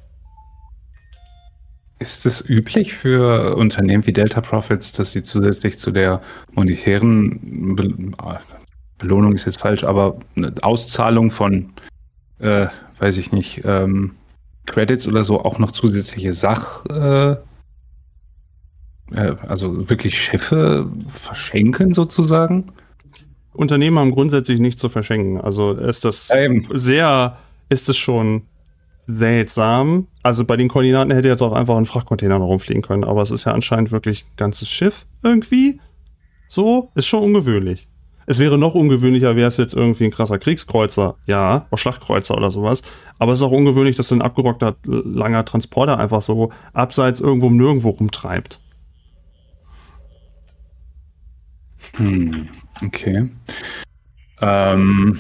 Ist es üblich für Unternehmen wie Delta Profits, dass sie zusätzlich zu der monetären Be ah, Belohnung ist jetzt falsch, aber eine Auszahlung von, äh, weiß ich nicht, ähm, Credits oder so auch noch zusätzliche Sach, äh, äh, also wirklich Schiffe verschenken sozusagen? Unternehmen haben grundsätzlich nichts zu verschenken. Also ist das Ähm, sehr, ist es schon seltsam. Also bei den Koordinaten hätte jetzt auch einfach ein Frachtcontainer noch rumfliegen können, aber es ist ja anscheinend wirklich ein ganzes Schiff irgendwie. So, ist schon ungewöhnlich. Es wäre noch ungewöhnlicher, wäre es jetzt irgendwie ein krasser Kriegskreuzer, ja, oder Schlachtkreuzer oder sowas. Aber es ist auch ungewöhnlich, dass so ein abgerockter, langer Transporter einfach so abseits irgendwo um nirgendwo rumtreibt. Hm, okay. Ähm,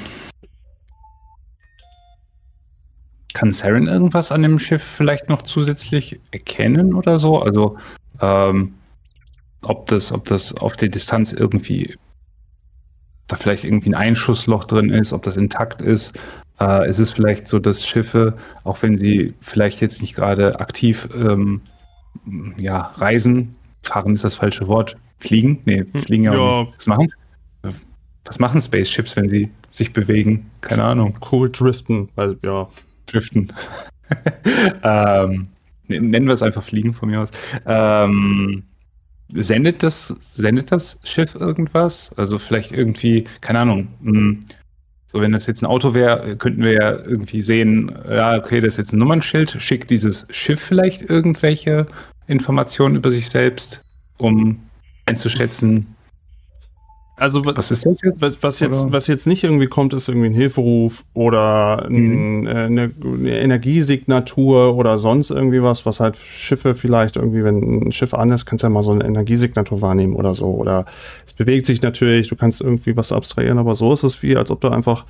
kann Saren irgendwas an dem Schiff vielleicht noch zusätzlich erkennen oder so? Also, ähm, ob das, ob das auf der Distanz irgendwie da vielleicht irgendwie ein Einschussloch drin ist, ob das intakt ist. Äh, es ist vielleicht so, dass Schiffe, auch wenn sie vielleicht jetzt nicht gerade aktiv ähm, ja, reisen, fahren ist das falsche Wort, fliegen? Nee, fliegen ja, Ja. auch nicht. Was machen? Was machen Spaceships, wenn sie sich bewegen? Keine Ahnung. Cool driften, weil, ja. Driften. ähm, nennen wir es einfach Fliegen von mir aus. Ähm, sendet das, sendet das Schiff irgendwas? Also vielleicht irgendwie, keine Ahnung, mh, so wenn das jetzt ein Auto wäre, könnten wir ja irgendwie sehen, ja, okay, das ist jetzt ein Nummernschild, schickt dieses Schiff vielleicht irgendwelche Informationen über sich selbst, um einzuschätzen, Also was ist das jetzt? Was, was, jetzt, Oder? was jetzt nicht irgendwie kommt, ist irgendwie ein Hilferuf oder ein, Mhm. äh, eine, eine Energiesignatur oder sonst irgendwie was, was halt Schiffe vielleicht irgendwie, wenn ein Schiff an ist, kannst du ja mal so eine Energiesignatur wahrnehmen oder so. Oder es bewegt sich natürlich, du kannst irgendwie was abstrahieren, aber so ist es wie, als ob du einfach,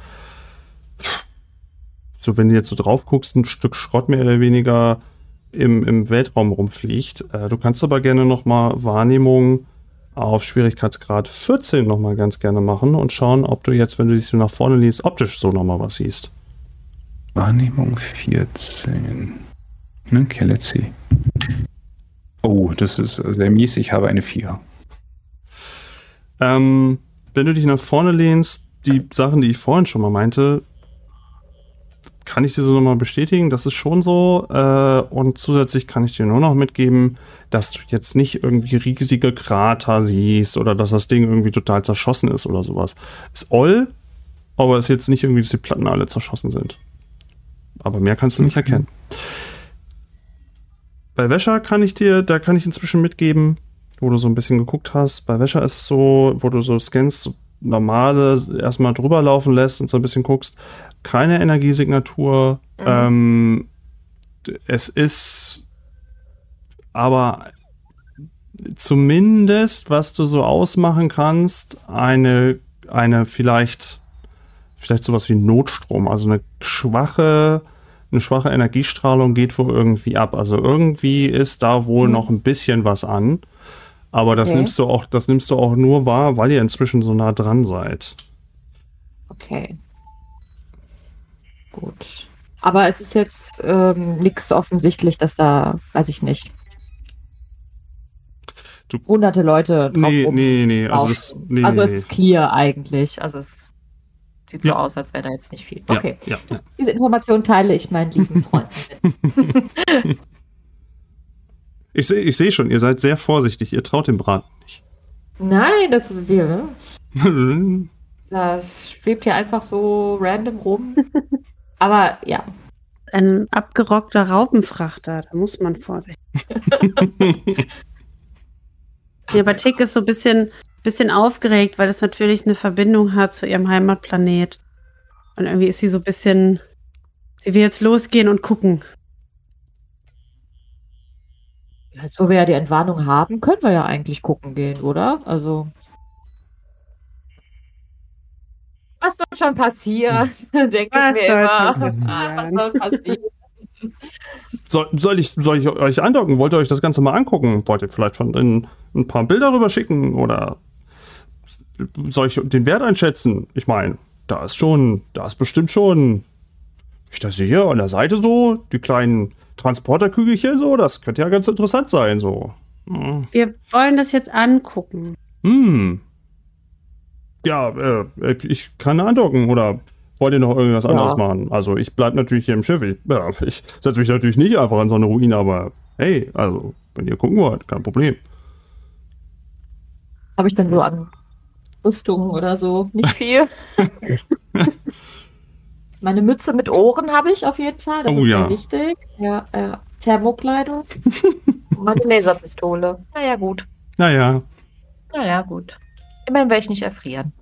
so wenn du jetzt so drauf guckst, ein Stück Schrott mehr oder weniger im, im Weltraum rumfliegt. Äh, du kannst aber gerne nochmal Wahrnehmung auf Schwierigkeitsgrad vierzehn nochmal ganz gerne machen und schauen, ob du jetzt, wenn du dich so nach vorne liest, optisch so nochmal was siehst. Wahrnehmung vierzehn. Okay, let's see. Oh, das ist sehr mies. Ich habe eine vier. Ähm, wenn du dich nach vorne lehnst, die Sachen, die ich vorhin schon mal meinte, kann ich dir so nochmal bestätigen, das ist schon so. Äh, und zusätzlich kann ich dir nur noch mitgeben, dass du jetzt nicht irgendwie riesige Krater siehst oder dass das Ding irgendwie total zerschossen ist oder sowas. Ist oll, aber ist jetzt nicht irgendwie, dass die Platten alle zerschossen sind. Aber mehr kannst du nicht erkennen. Bei Wäscher kann ich dir, da kann ich inzwischen mitgeben, wo du so ein bisschen geguckt hast. Bei Wäscher ist es so, wo du so scannst, so normale erstmal drüber laufen lässt und so ein bisschen guckst, keine Energiesignatur. Mhm. Ähm, es ist aber zumindest, was du so ausmachen kannst, eine, eine vielleicht, vielleicht sowas wie Notstrom, also eine schwache, eine schwache Energiestrahlung geht wohl irgendwie ab. Also irgendwie ist da wohl Mhm. noch ein bisschen was an. Aber das Okay. nimmst du auch, das nimmst du auch nur wahr, weil ihr inzwischen so nah dran seid. Okay. Gut. Aber es ist jetzt ähm, nichts offensichtlich, dass da, weiß ich nicht, Du- hunderte Leute drauf Nee, rum. nee, nee, also auf- das, nee, also nee, es nee. ist clear eigentlich. Also es sieht so Ja. aus, als wäre da jetzt nicht viel. Ja, Okay. ja, ja. Das, diese Information teile ich meinen lieben Freunden mit. Ich sehe ich seh schon, ihr seid sehr vorsichtig, ihr traut dem Braten nicht. Nein, das wir. Das schwebt hier einfach so random rum. Aber ja. Ein abgerockter Raupenfrachter, da muss man vorsichtig. Ja, aber Tick ist so ein bisschen, bisschen aufgeregt, weil es natürlich eine Verbindung hat zu ihrem Heimatplanet. Und irgendwie ist sie so ein bisschen, sie will jetzt losgehen und gucken. Jetzt, wo wir ja die Entwarnung haben, können wir ja eigentlich gucken gehen, oder? Also. Was soll schon passieren? Denke ich Was mir soll immer. schon passieren? Was soll passieren? Soll, soll, ich, soll ich euch andocken? Wollt ihr euch das Ganze mal angucken? Wollt ihr vielleicht von innen ein paar Bilder rüber schicken? Oder soll ich den Wert einschätzen? Ich meine, da ist schon, da ist bestimmt schon, ich das sehe an der Seite so, die kleinen Transporterkügelchen so, das könnte ja ganz interessant sein, so. Hm. Wir wollen das jetzt angucken. Hm. Ja, äh, ich kann andocken, oder wollt ihr noch irgendwas Ja. anderes machen? Also ich bleib natürlich hier im Schiff. Ich, ja, ich setze mich natürlich nicht einfach in so eine Ruine, aber hey, also wenn ihr gucken wollt, kein Problem. Habe ich denn so an Rüstungen oder so? Nicht viel. Meine Mütze mit Ohren habe ich auf jeden Fall. Das Oh ist ja. sehr wichtig. Ja, ja. Thermokleidung. Und meine Laserpistole. Naja, gut. Naja, Naja, gut. Immerhin werde ich nicht erfrieren.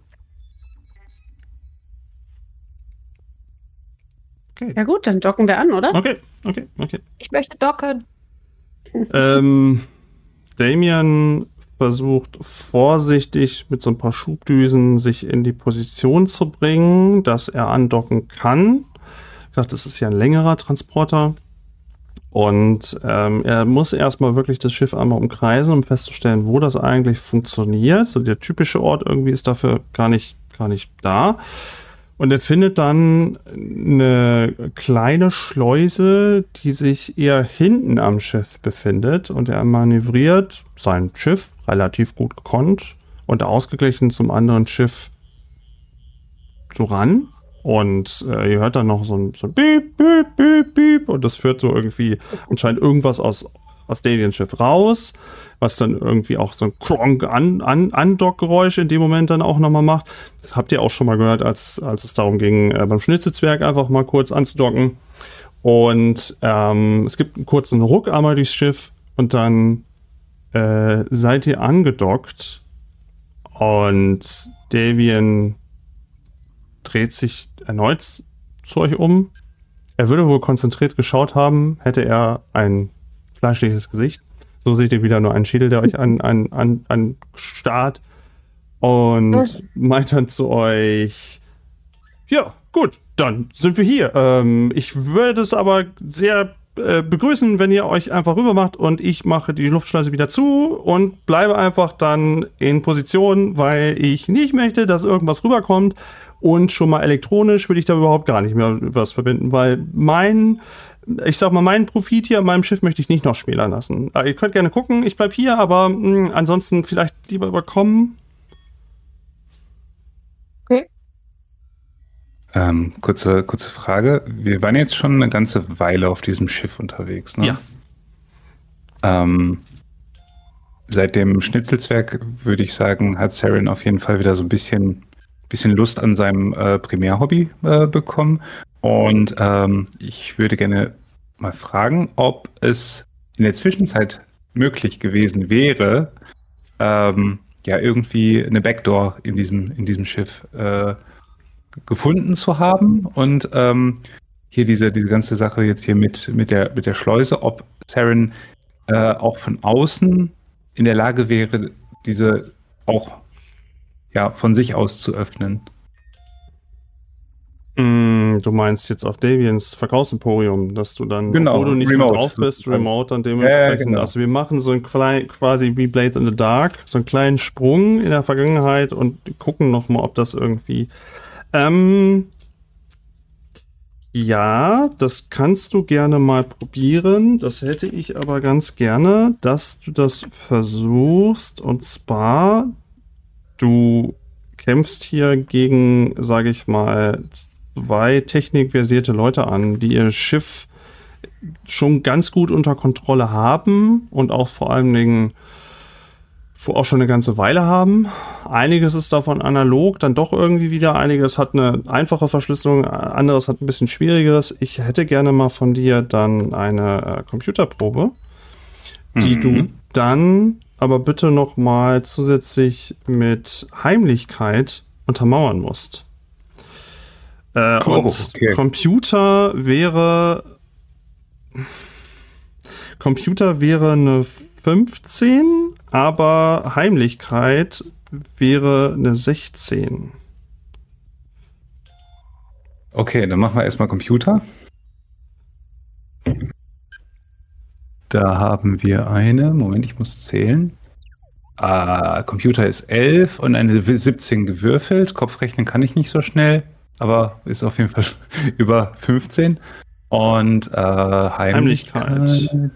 Ja gut, dann docken wir an, oder? okay, okay, okay. Ich möchte docken. ähm, Damien versucht vorsichtig mit so ein paar Schubdüsen sich in die Position zu bringen, dass er andocken kann. Wie gesagt, das ist ja ein längerer Transporter. Und ähm, er muss erstmal wirklich das Schiff einmal umkreisen, um festzustellen, wo das eigentlich funktioniert. So der typische Ort irgendwie ist dafür gar nicht, gar nicht da. Und er findet dann eine kleine Schleuse, die sich eher hinten am Schiff befindet. Und er manövriert sein Schiff relativ gut gekonnt und ausgeglichen zum anderen Schiff so ran. Und äh, ihr hört dann noch so ein, so ein Piep, Piep, Piep, Piep. Und das führt so irgendwie anscheinend irgendwas aus, aus Davians Schiff raus, was dann irgendwie auch so ein Kronk an, an, Andockgeräusch in dem Moment dann auch nochmal macht. Das habt ihr auch schon mal gehört, als, als es darum ging, äh, beim Schnitzezwerg einfach mal kurz anzudocken. Und ähm, es gibt einen kurzen Ruck einmal durchs Schiff und dann äh, seid ihr angedockt und Davian dreht sich erneut zu euch um. Er würde wohl konzentriert geschaut haben, hätte er ein fleischliches Gesicht. So seht ihr wieder nur einen Schädel, der euch an, an, an, an starrt und meint dann zu euch, ja, gut, dann sind wir hier. Ähm, ich würde es aber sehr äh, begrüßen, wenn ihr euch einfach rüber macht und ich mache die Luftschleuse wieder zu und bleibe einfach dann in Position, weil ich nicht möchte, dass irgendwas rüberkommt. Und schon mal elektronisch will ich da überhaupt gar nicht mehr was verbinden, weil mein, ich sag mal, meinen Profit hier an meinem Schiff möchte ich nicht noch schmälern lassen. Äh, ihr könnt gerne gucken, ich bleib hier, aber mh, ansonsten vielleicht lieber überkommen. Okay. Ähm, kurze, kurze Frage. Wir waren jetzt schon eine ganze Weile auf diesem Schiff unterwegs, ne? Ja. Ähm, seit dem Schnitzelzwerg, würde ich sagen, hat Saren auf jeden Fall wieder so ein bisschen, bisschen Lust an seinem äh, Primärhobby äh, bekommen. Und ähm, ich würde gerne mal fragen, ob es in der Zwischenzeit möglich gewesen wäre, ähm, ja, irgendwie eine Backdoor in diesem, in diesem Schiff äh, gefunden zu haben. Und ähm, hier diese, diese ganze Sache jetzt hier mit, mit, der, mit der Schleuse, ob Saren äh, auch von außen in der Lage wäre, diese auch ja, von sich aus zu öffnen. Mm, du meinst jetzt auf Davians Verkaufsemporium, dass du dann, Genau, obwohl du nicht remote. mehr drauf bist, remote dann dementsprechend. Ja, genau. Also wir machen so ein klein, quasi wie Blades in the Dark, so einen kleinen Sprung in der Vergangenheit und gucken nochmal, ob das irgendwie. Ähm, ja, das kannst du gerne mal probieren. Das hätte ich aber ganz gerne, dass du das versuchst. Und zwar, du kämpfst hier gegen, sage ich mal, zwei technikversierte Leute an, die ihr Schiff schon ganz gut unter Kontrolle haben und auch vor allen Dingen auch schon eine ganze Weile haben. Einiges ist davon analog, dann doch irgendwie wieder. Einiges hat eine einfache Verschlüsselung, anderes hat ein bisschen schwierigeres. Ich hätte gerne mal von dir dann eine äh, Computerprobe, die Mhm. du dann aber bitte noch mal zusätzlich mit Heimlichkeit untermauern musst. Äh, Oh, und okay. Computer wäre Computer wäre eine fünfzehn, aber Heimlichkeit wäre eine sechzehn. Okay, dann machen wir erstmal Computer. Da haben wir eine, Moment, ich muss zählen. Ah, Computer ist elf und eine siebzehn gewürfelt. Kopfrechnen kann ich nicht so schnell, aber ist auf jeden Fall über fünfzehn. Und äh, Heimlichkeit. Heimlichkeit.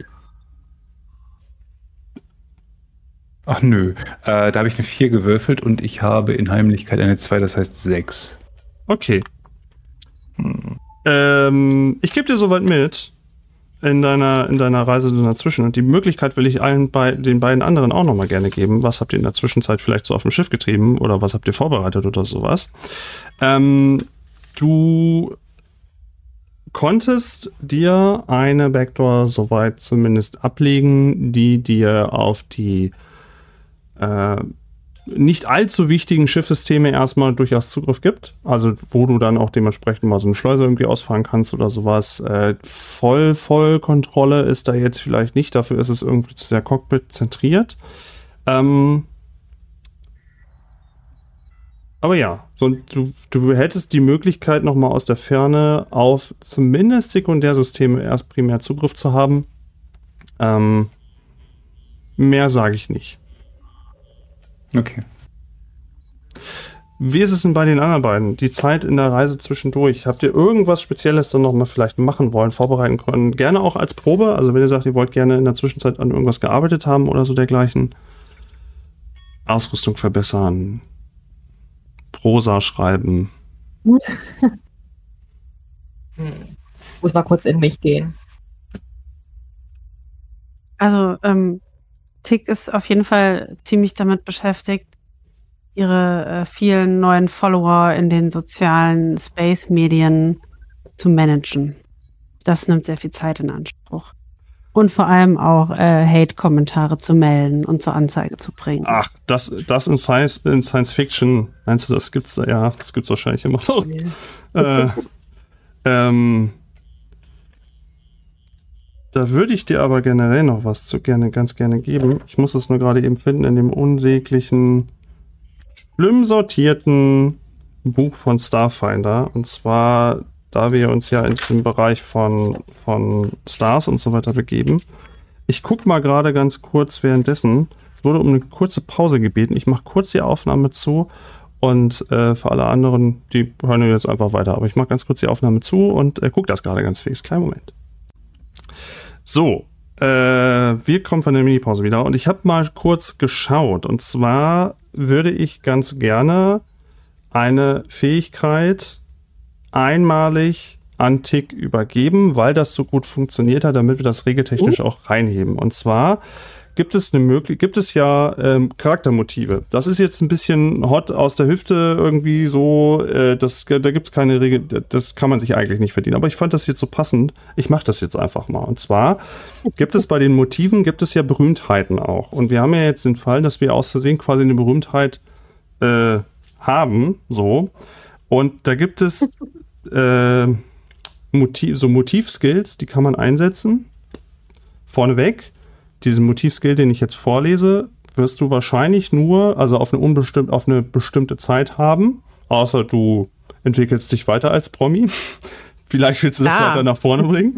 Ach nö, äh, da habe ich eine vier gewürfelt und ich habe in Heimlichkeit eine zwei, das heißt sechs. Okay. Hm. Ähm, ich gebe dir soweit mit in deiner, in deiner Reise dazwischen. Und die Möglichkeit will ich allen bei den beiden anderen auch nochmal gerne geben. Was habt ihr in der Zwischenzeit vielleicht so auf dem Schiff getrieben oder was habt ihr vorbereitet oder sowas? Ähm, du konntest dir eine Backdoor soweit zumindest ablegen, die dir auf die äh, nicht allzu wichtigen Schiffssysteme erstmal durchaus Zugriff gibt. Also wo du dann auch dementsprechend mal so eine Schleuse irgendwie ausfahren kannst oder sowas. Äh, voll, voll Kontrolle ist da jetzt vielleicht nicht. Dafür ist es irgendwie zu sehr Cockpit zentriert. Ähm, aber ja, so, du, du hättest die Möglichkeit nochmal aus der Ferne auf zumindest Sekundärsysteme erst primär Zugriff zu haben. Ähm, mehr sage ich nicht. Okay. Wie ist es denn bei den anderen beiden? Die Zeit in der Reise zwischendurch. Habt ihr irgendwas Spezielles dann nochmal vielleicht machen wollen, vorbereiten können? Gerne auch als Probe. Also wenn ihr sagt, ihr wollt gerne in der Zwischenzeit an irgendwas gearbeitet haben oder so dergleichen. Ausrüstung verbessern. Prosa schreiben. hm. Muss mal kurz in mich gehen. Also, ähm, Tick ist auf jeden Fall ziemlich damit beschäftigt, ihre äh, vielen neuen Follower in den sozialen Space-Medien zu managen. Das nimmt sehr viel Zeit in Anspruch. Und vor allem auch äh, Hate-Kommentare zu melden und zur Anzeige zu bringen. Ach, das, das in Science, in Science Fiction, meinst du, das gibt's da? Ja, das gibt's wahrscheinlich immer noch. äh, ähm, Da würde ich dir aber generell noch was zu gerne, ganz gerne geben. Ich muss es nur gerade eben finden in dem unsäglichen, schlimm sortierten Buch von Starfinder. Und zwar, da wir uns ja in diesem Bereich von, von Stars und so weiter begeben. Ich gucke mal gerade ganz kurz währenddessen. Es wurde um eine kurze Pause gebeten. Ich mache kurz die Aufnahme zu. Und äh, für alle anderen, die hören jetzt einfach weiter. Aber ich mache ganz kurz die Aufnahme zu und äh, gucke das gerade ganz fix. Kleinen Moment. So, äh, wir kommen von der Minipause wieder und ich habe mal kurz geschaut und zwar würde ich ganz gerne eine Fähigkeit einmalig an Tick übergeben, weil das so gut funktioniert hat, damit wir das regeltechnisch uh. auch reinheben. Und zwar gibt es eine Möglichkeit, gibt es ja ähm, Charaktermotive. Das ist jetzt ein bisschen hot aus der Hüfte irgendwie so, äh, das, da gibt es keine Regel, das kann man sich eigentlich nicht verdienen. Aber ich fand das jetzt so passend, ich mache das jetzt einfach mal. Und zwar gibt es bei den Motiven, gibt es ja Berühmtheiten auch. Und wir haben ja jetzt den Fall, dass wir aus Versehen quasi eine Berühmtheit äh, haben, so. Und da gibt es äh, Motiv, so Motivskills, die kann man einsetzen. Vorneweg. Diesen Motivskill, den ich jetzt vorlese, wirst du wahrscheinlich nur, also auf eine unbestimmt, auf eine bestimmte Zeit haben, außer du entwickelst dich weiter als Promi. Vielleicht willst du das ja. weiter nach vorne bringen.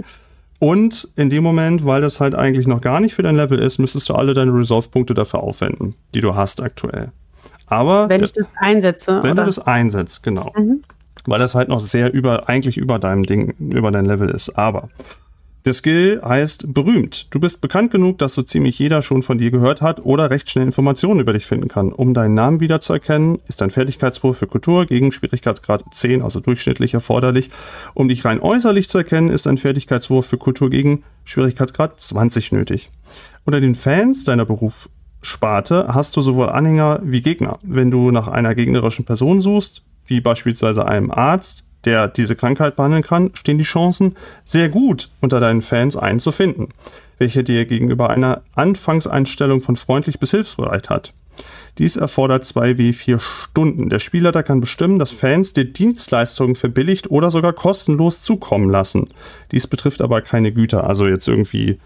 Und in dem Moment, weil das halt eigentlich noch gar nicht für dein Level ist, müsstest du alle deine Resolve-Punkte dafür aufwenden, die du hast aktuell. Aber wenn ich das einsetze, wenn oder? du das einsetzt, genau. Mhm. Weil das halt noch sehr über, eigentlich über deinem Ding, über dein Level ist. Aber der Skill heißt berühmt. Du bist bekannt genug, dass so ziemlich jeder schon von dir gehört hat oder recht schnell Informationen über dich finden kann. Um deinen Namen wiederzuerkennen, ist ein Fertigkeitswurf für Kultur gegen Schwierigkeitsgrad zehn, also durchschnittlich, erforderlich. Um dich rein äußerlich zu erkennen, ist ein Fertigkeitswurf für Kultur gegen Schwierigkeitsgrad zwanzig nötig. Unter den Fans deiner Berufssparte hast du sowohl Anhänger wie Gegner. Wenn du nach einer gegnerischen Person suchst, wie beispielsweise einem Arzt, der diese Krankheit behandeln kann, stehen die Chancen sehr gut unter deinen Fans einen zu finden, welcher dir gegenüber einer Anfangseinstellung von freundlich bis hilfsbereit hat. Dies erfordert zwei W vier Stunden. Der Spielleiter kann bestimmen, dass Fans dir Dienstleistungen verbilligt oder sogar kostenlos zukommen lassen. Dies betrifft aber keine Güter, also jetzt irgendwie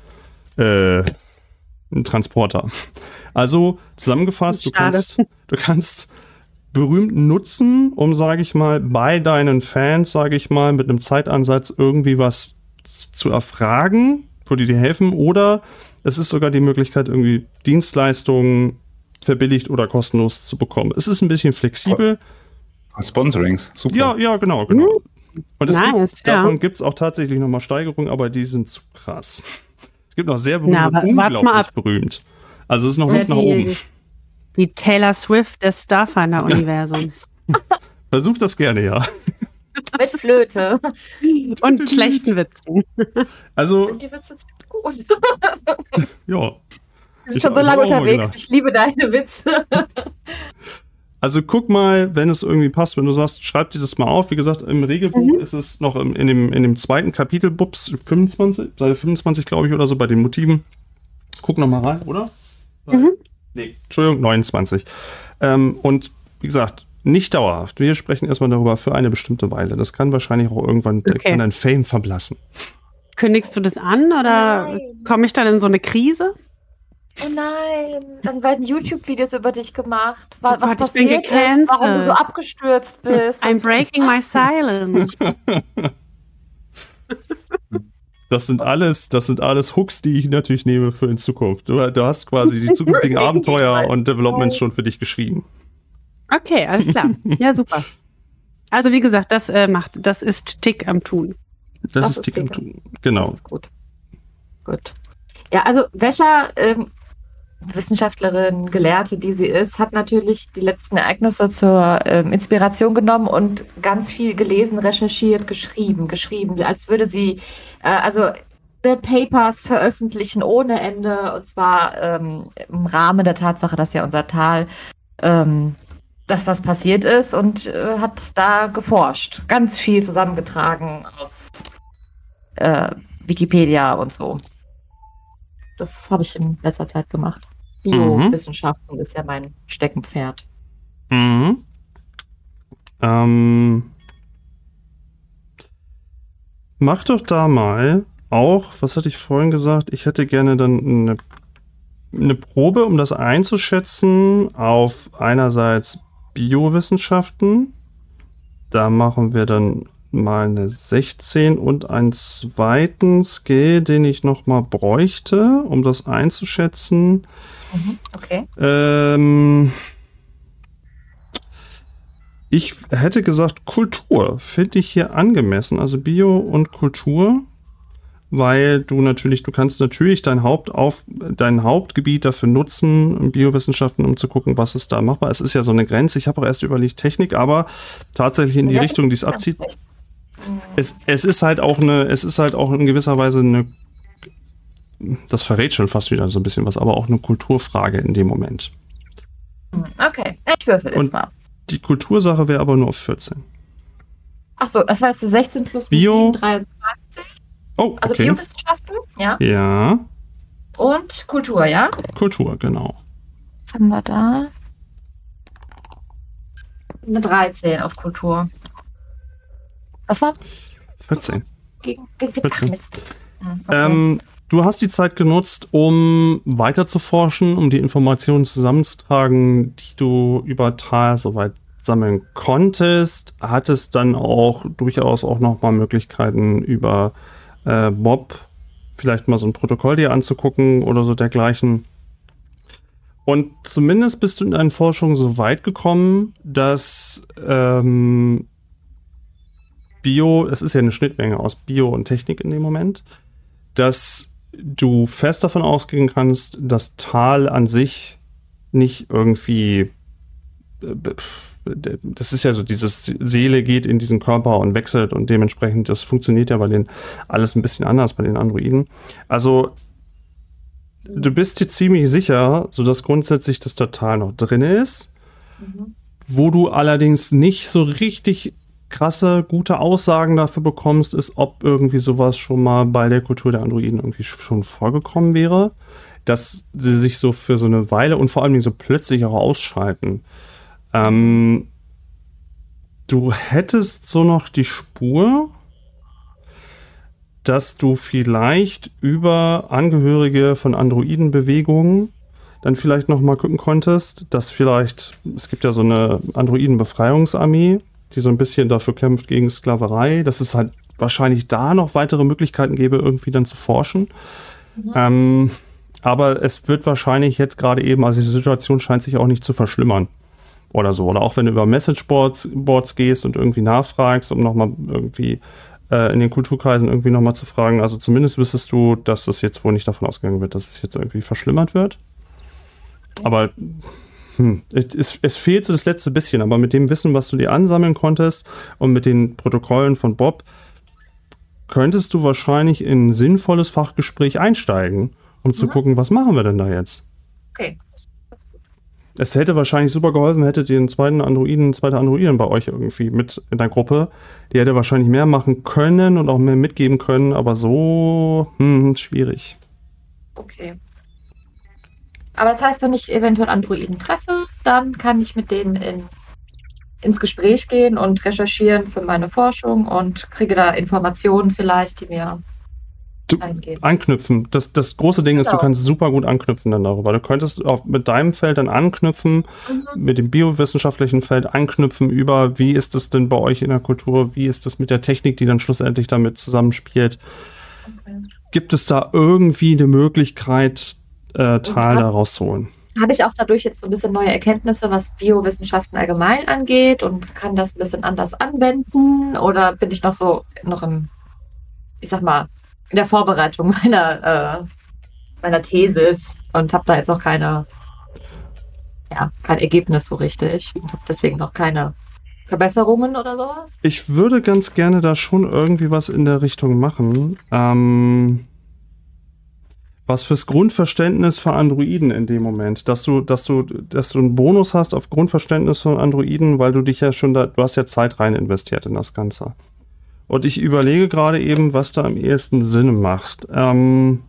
äh, ein Transporter. Also zusammengefasst, du kannst, du kannst berühmt nutzen, um, sage ich mal, bei deinen Fans, sage ich mal, mit einem Zeitansatz irgendwie was zu erfragen, wo die dir helfen. Oder es ist sogar die Möglichkeit, irgendwie Dienstleistungen verbilligt oder kostenlos zu bekommen. Es ist ein bisschen flexibel. Sponsorings, super. Ja, ja, genau, genau. Und es Nice, gibt, ja. davon gibt es auch tatsächlich nochmal Steigerungen, aber die sind zu krass. Es gibt noch sehr berühmt Na, und aber wart's mal unglaublich ab. berühmt. Also es ist noch Ja, Luft nach die- oben. Die Taylor Swift des Starfinder-Universums. Versucht das gerne, ja. Mit Flöte. Und schlechten Witzen. Also, Die Witze sind gut. ja. Wir sind schon so lange unterwegs. Ich liebe deine Witze. Also guck mal, wenn es irgendwie passt, wenn du sagst, schreib dir das mal auf. Wie gesagt, im Regelbuch Mhm. ist es noch im, in, dem, in dem zweiten Kapitel, Bubs, fünfundzwanzig, Seite fünfundzwanzig, glaube ich, oder so, bei den Motiven. Guck noch mal rein, oder? Mhm. Nee, Entschuldigung, neunundzwanzig. Ähm, und wie gesagt, nicht dauerhaft. Wir sprechen erstmal darüber für eine bestimmte Weile. Das kann wahrscheinlich auch irgendwann, der Okay. kann dein Fame verblassen. Kündigst du das an oder Nein. komme ich dann in so eine Krise? Oh nein, dann werden YouTube-Videos über dich gemacht. Was, Oh was Gott, ich bin passiert ist, gecancelt. warum du so abgestürzt bist. I'm breaking my silence. Das sind alles, das sind alles Hooks, die ich natürlich nehme für in Zukunft. Du, du hast quasi die zukünftigen Abenteuer und Developments schon für dich geschrieben. Okay, alles klar. Ja, super. Also wie gesagt, das äh, macht, das ist Tick am Tun. Das, Das ist ist Tick am dick. Tun. Genau. Das ist gut. Gut. Ja, also welcher ähm, Wissenschaftlerin, Gelehrte, die sie ist, hat natürlich die letzten Ereignisse zur ähm, Inspiration genommen und ganz viel gelesen, recherchiert, geschrieben, geschrieben, als würde sie äh, also äh, Papers veröffentlichen ohne Ende, und zwar ähm, im Rahmen der Tatsache, dass ja unser Tal, ähm, dass das passiert ist, und äh, hat da geforscht, ganz viel zusammengetragen aus äh, Wikipedia und so. Das habe ich in letzter Zeit gemacht. Biowissenschaften ist ja mein Steckenpferd. Mhm. Ähm, mach doch da mal auch, was hatte ich vorhin gesagt, ich hätte gerne dann eine, eine Probe, um das einzuschätzen, auf einerseits Biowissenschaften. Da machen wir dann mal eine sechzehn und einen zweiten Skill, den ich noch mal bräuchte, um das einzuschätzen. Mhm, okay. Ähm, ich hätte gesagt, Kultur finde ich hier angemessen, also Bio und Kultur, weil du natürlich, du kannst natürlich dein Hauptauf, dein Hauptgebiet dafür nutzen, Biowissenschaften, um zu gucken, was ist da machbar. Es ist ja so eine Grenze. Ich habe auch erst überlegt Technik, aber tatsächlich in die Ja, Richtung, die es ja, abzieht. echt. Es, es ist halt auch eine, es ist halt auch in gewisser Weise eine, das verrät schon fast wieder so ein bisschen was, aber auch eine Kulturfrage in dem Moment. Mhm, okay, ich würfel jetzt Und- mal. Die Kultursache wäre aber nur auf vierzehn. Achso, das war jetzt die sechzehn plus Bio. sieben, dreiundzwanzig. Oh, Also okay. Biowissenschaften, ja. Ja, Und Kultur, ja. Kultur, genau. Was haben wir da? Eine dreizehn auf Kultur. Was war? vierzehn. Gegen, gegen vierzehn. Ach, Mist. Hm, okay. Ähm, du hast die Zeit genutzt, um weiter zu forschen, um die Informationen zusammenzutragen, die du über Tal soweit sammeln konntest. Hattest dann auch durchaus auch nochmal Möglichkeiten über äh, Bob vielleicht mal so ein Protokoll dir anzugucken oder so dergleichen. Und zumindest bist du in deinen Forschungen so weit gekommen, dass ähm, Bio, es ist ja eine Schnittmenge aus Bio und Technik in dem Moment, dass du fest davon ausgehen kannst, dass Tal an sich nicht irgendwie, das ist ja so, dieses Seele geht in diesen Körper und wechselt und dementsprechend, das funktioniert ja bei denen alles ein bisschen anders, bei den Androiden. Also du bist dir ziemlich sicher, sodass grundsätzlich das Tal noch drin ist, Mhm. wo du allerdings nicht so richtig krasse, gute Aussagen dafür bekommst, ist, ob irgendwie sowas schon mal bei der Kultur der Androiden irgendwie schon vorgekommen wäre, dass sie sich so für so eine Weile und vor allem so plötzlich auch ausschalten. Ähm, du hättest so noch die Spur, dass du vielleicht über Angehörige von Androidenbewegungen dann vielleicht noch mal gucken konntest, dass vielleicht, es gibt ja so eine Androiden-Befreiungsarmee, die so ein bisschen dafür kämpft gegen Sklaverei. Das ist halt wahrscheinlich da noch weitere Möglichkeiten gäbe, irgendwie dann zu forschen. Mhm. Ähm, aber es wird wahrscheinlich jetzt gerade eben, also die Situation scheint sich auch nicht zu verschlimmern oder so. Oder auch wenn du über Messageboards Boards gehst und irgendwie nachfragst, um nochmal irgendwie äh, in den Kulturkreisen irgendwie nochmal zu fragen. Also zumindest wüsstest du, dass das jetzt wohl nicht davon ausgegangen wird, dass es jetzt irgendwie verschlimmert wird. Aber hm, es, es fehlt so das letzte bisschen. Aber mit dem Wissen, was du dir ansammeln konntest und mit den Protokollen von Bob, könntest du wahrscheinlich in ein sinnvolles Fachgespräch einsteigen, um zu Mhm. gucken, was machen wir denn da jetzt? Okay. Es hätte wahrscheinlich super geholfen, hättet ihr einen zweiten Androiden, zweite Androiden bei euch irgendwie mit in der Gruppe. Die hätte wahrscheinlich mehr machen können und auch mehr mitgeben können, aber so hm, schwierig. Okay. Aber das heißt, wenn ich eventuell Androiden treffe, dann kann ich mit denen in, ins Gespräch gehen und recherchieren für meine Forschung und kriege da Informationen vielleicht, die mir Du, eingehen. anknüpfen. Das, das große Ding ist, du Genau. kannst super gut anknüpfen dann darüber. Du könntest auf, mit deinem Feld dann anknüpfen, Mhm. mit dem biowissenschaftlichen Feld anknüpfen über, wie ist es denn bei euch in der Kultur, wie ist es mit der Technik, die dann schlussendlich damit zusammenspielt. Okay. Gibt es da irgendwie eine Möglichkeit, äh, Tal hab- da rauszuholen? Habe ich auch dadurch jetzt so ein bisschen neue Erkenntnisse, was Biowissenschaften allgemein angeht und kann das ein bisschen anders anwenden? Oder bin ich noch so noch im, ich sag mal, in der Vorbereitung meiner, äh, meiner Thesis und habe da jetzt noch keine, ja, kein Ergebnis so richtig und habe deswegen noch keine Verbesserungen oder sowas? Ich würde ganz gerne da schon irgendwie was in der Richtung machen. Ähm, was fürs Grundverständnis für Androiden in dem Moment, dass du, dass du, dass du einen Bonus hast auf Grundverständnis von Androiden, weil du dich ja schon da, du hast ja Zeit rein investiert in das Ganze. Und ich überlege gerade eben, was da am ehesten Sinn macht. Ähm,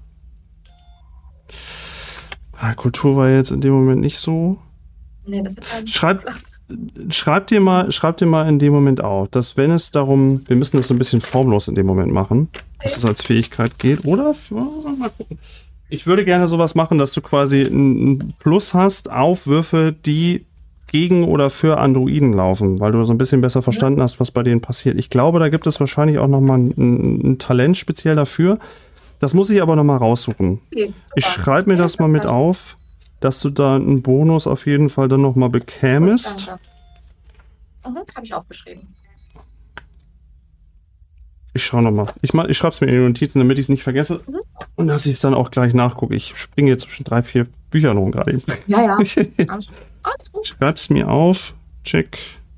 ah, Kultur war jetzt in dem Moment nicht so. Nee, das ist halt Schreib, schreib dir mal, schreib dir mal in dem Moment auf, dass wenn es darum, wir müssen das so ein bisschen formlos in dem Moment machen, dass es als Fähigkeit geht, oder? Mal gucken. Ich würde gerne sowas machen, dass du quasi ein Plus hast auf Würfe, die gegen oder für Androiden laufen, weil du so ein bisschen besser verstanden hast, was bei denen passiert. Ich glaube, da gibt es wahrscheinlich auch nochmal ein, ein Talent speziell dafür. Das muss ich aber nochmal raussuchen. okay. Ich Super. schreibe mir Ja, das mal mit passt. auf, dass du da einen Bonus auf jeden Fall dann nochmal bekämest. Danke. Mhm, habe ich aufgeschrieben. Ich schaue nochmal. Ich, mach- ich schreibe es mir in die Notizen, damit ich es nicht vergesse. Mhm. Und dass ich es dann auch gleich nachgucke. Ich springe jetzt zwischen drei, vier Büchern rum gerade. eben. Ja, ja. Alles, alles gut. Schreib's mir auf. Check.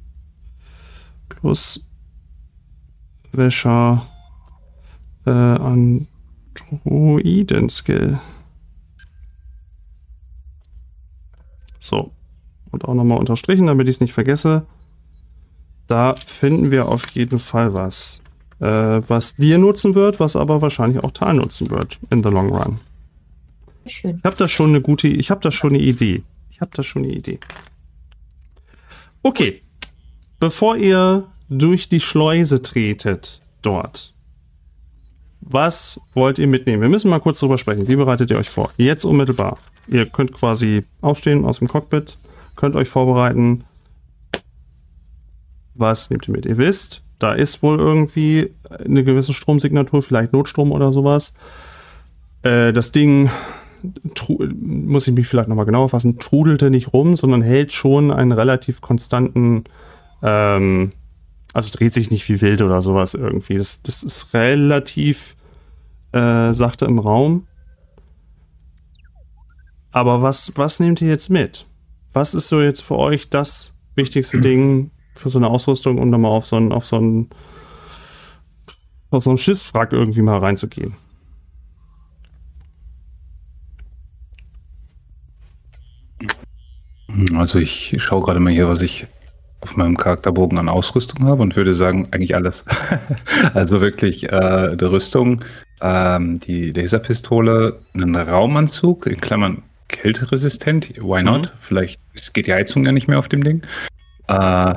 Plus Wäscher äh, Androiden-Skill. So. Und auch nochmal unterstrichen, damit ich es nicht vergesse. Da finden wir auf jeden Fall was. Äh, was dir nutzen wird, was aber wahrscheinlich auch Tal nutzen wird in the long run. Schön. Ich habe da schon eine gute, ich habe da schon eine Idee. Ich habe da schon eine Idee. Okay, bevor ihr durch die Schleuse tretet dort, was wollt ihr mitnehmen? Wir müssen mal kurz drüber sprechen. Wie bereitet ihr euch vor? Jetzt unmittelbar. Ihr könnt quasi aufstehen aus dem Cockpit, könnt euch vorbereiten. Was nehmt ihr mit? Ihr wisst, da ist wohl irgendwie eine gewisse Stromsignatur, vielleicht Notstrom oder sowas. Äh, das Ding, tru- muss ich mich vielleicht nochmal genauer fassen, trudelte nicht rum, sondern hält schon einen relativ konstanten, ähm, also dreht sich nicht wie wild oder sowas irgendwie. Das, das ist relativ äh, sachte im Raum. Aber was, was nehmt ihr jetzt mit? Was ist so jetzt für euch das wichtigste Ding für so eine Ausrüstung, um dann mal auf so ein, auf so ein, auf so ein Schiffswrack irgendwie mal reinzugehen? Also ich schaue gerade mal hier, was ich auf meinem Charakterbogen an Ausrüstung habe und würde sagen, eigentlich alles. Also wirklich äh, die Rüstung, ähm, die Laserpistole, einen Raumanzug, in Klammern kälteresistent, why not? Mhm. Vielleicht es geht die Heizung ja nicht mehr auf dem Ding. Äh,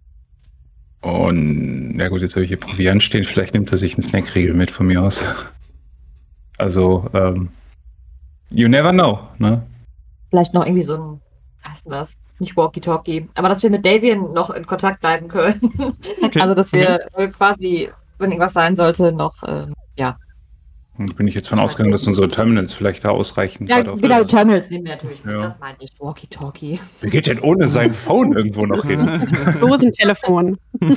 und ja gut, jetzt habe ich hier Proviant stehen, vielleicht nimmt er sich einen Snackriegel mit von mir aus. Also, ähm, you never know, ne? Vielleicht noch irgendwie so ein, was ist denn das? Nicht Walkie-Talkie, aber dass wir mit Davian noch in Kontakt bleiben können. Okay. Also, dass wir äh, quasi wenn irgendwas sein sollte, noch, ähm, ja. Und bin ich jetzt von ausgegangen, dass unsere Terminals vielleicht da ausreichen. Ja, gerade auf genau, das- Terminals nehmen wir natürlich. mit, Ja. Das meinte ich. Walkie-Talkie. Wer geht denn ohne sein Phone irgendwo noch hin? Dosentelefon.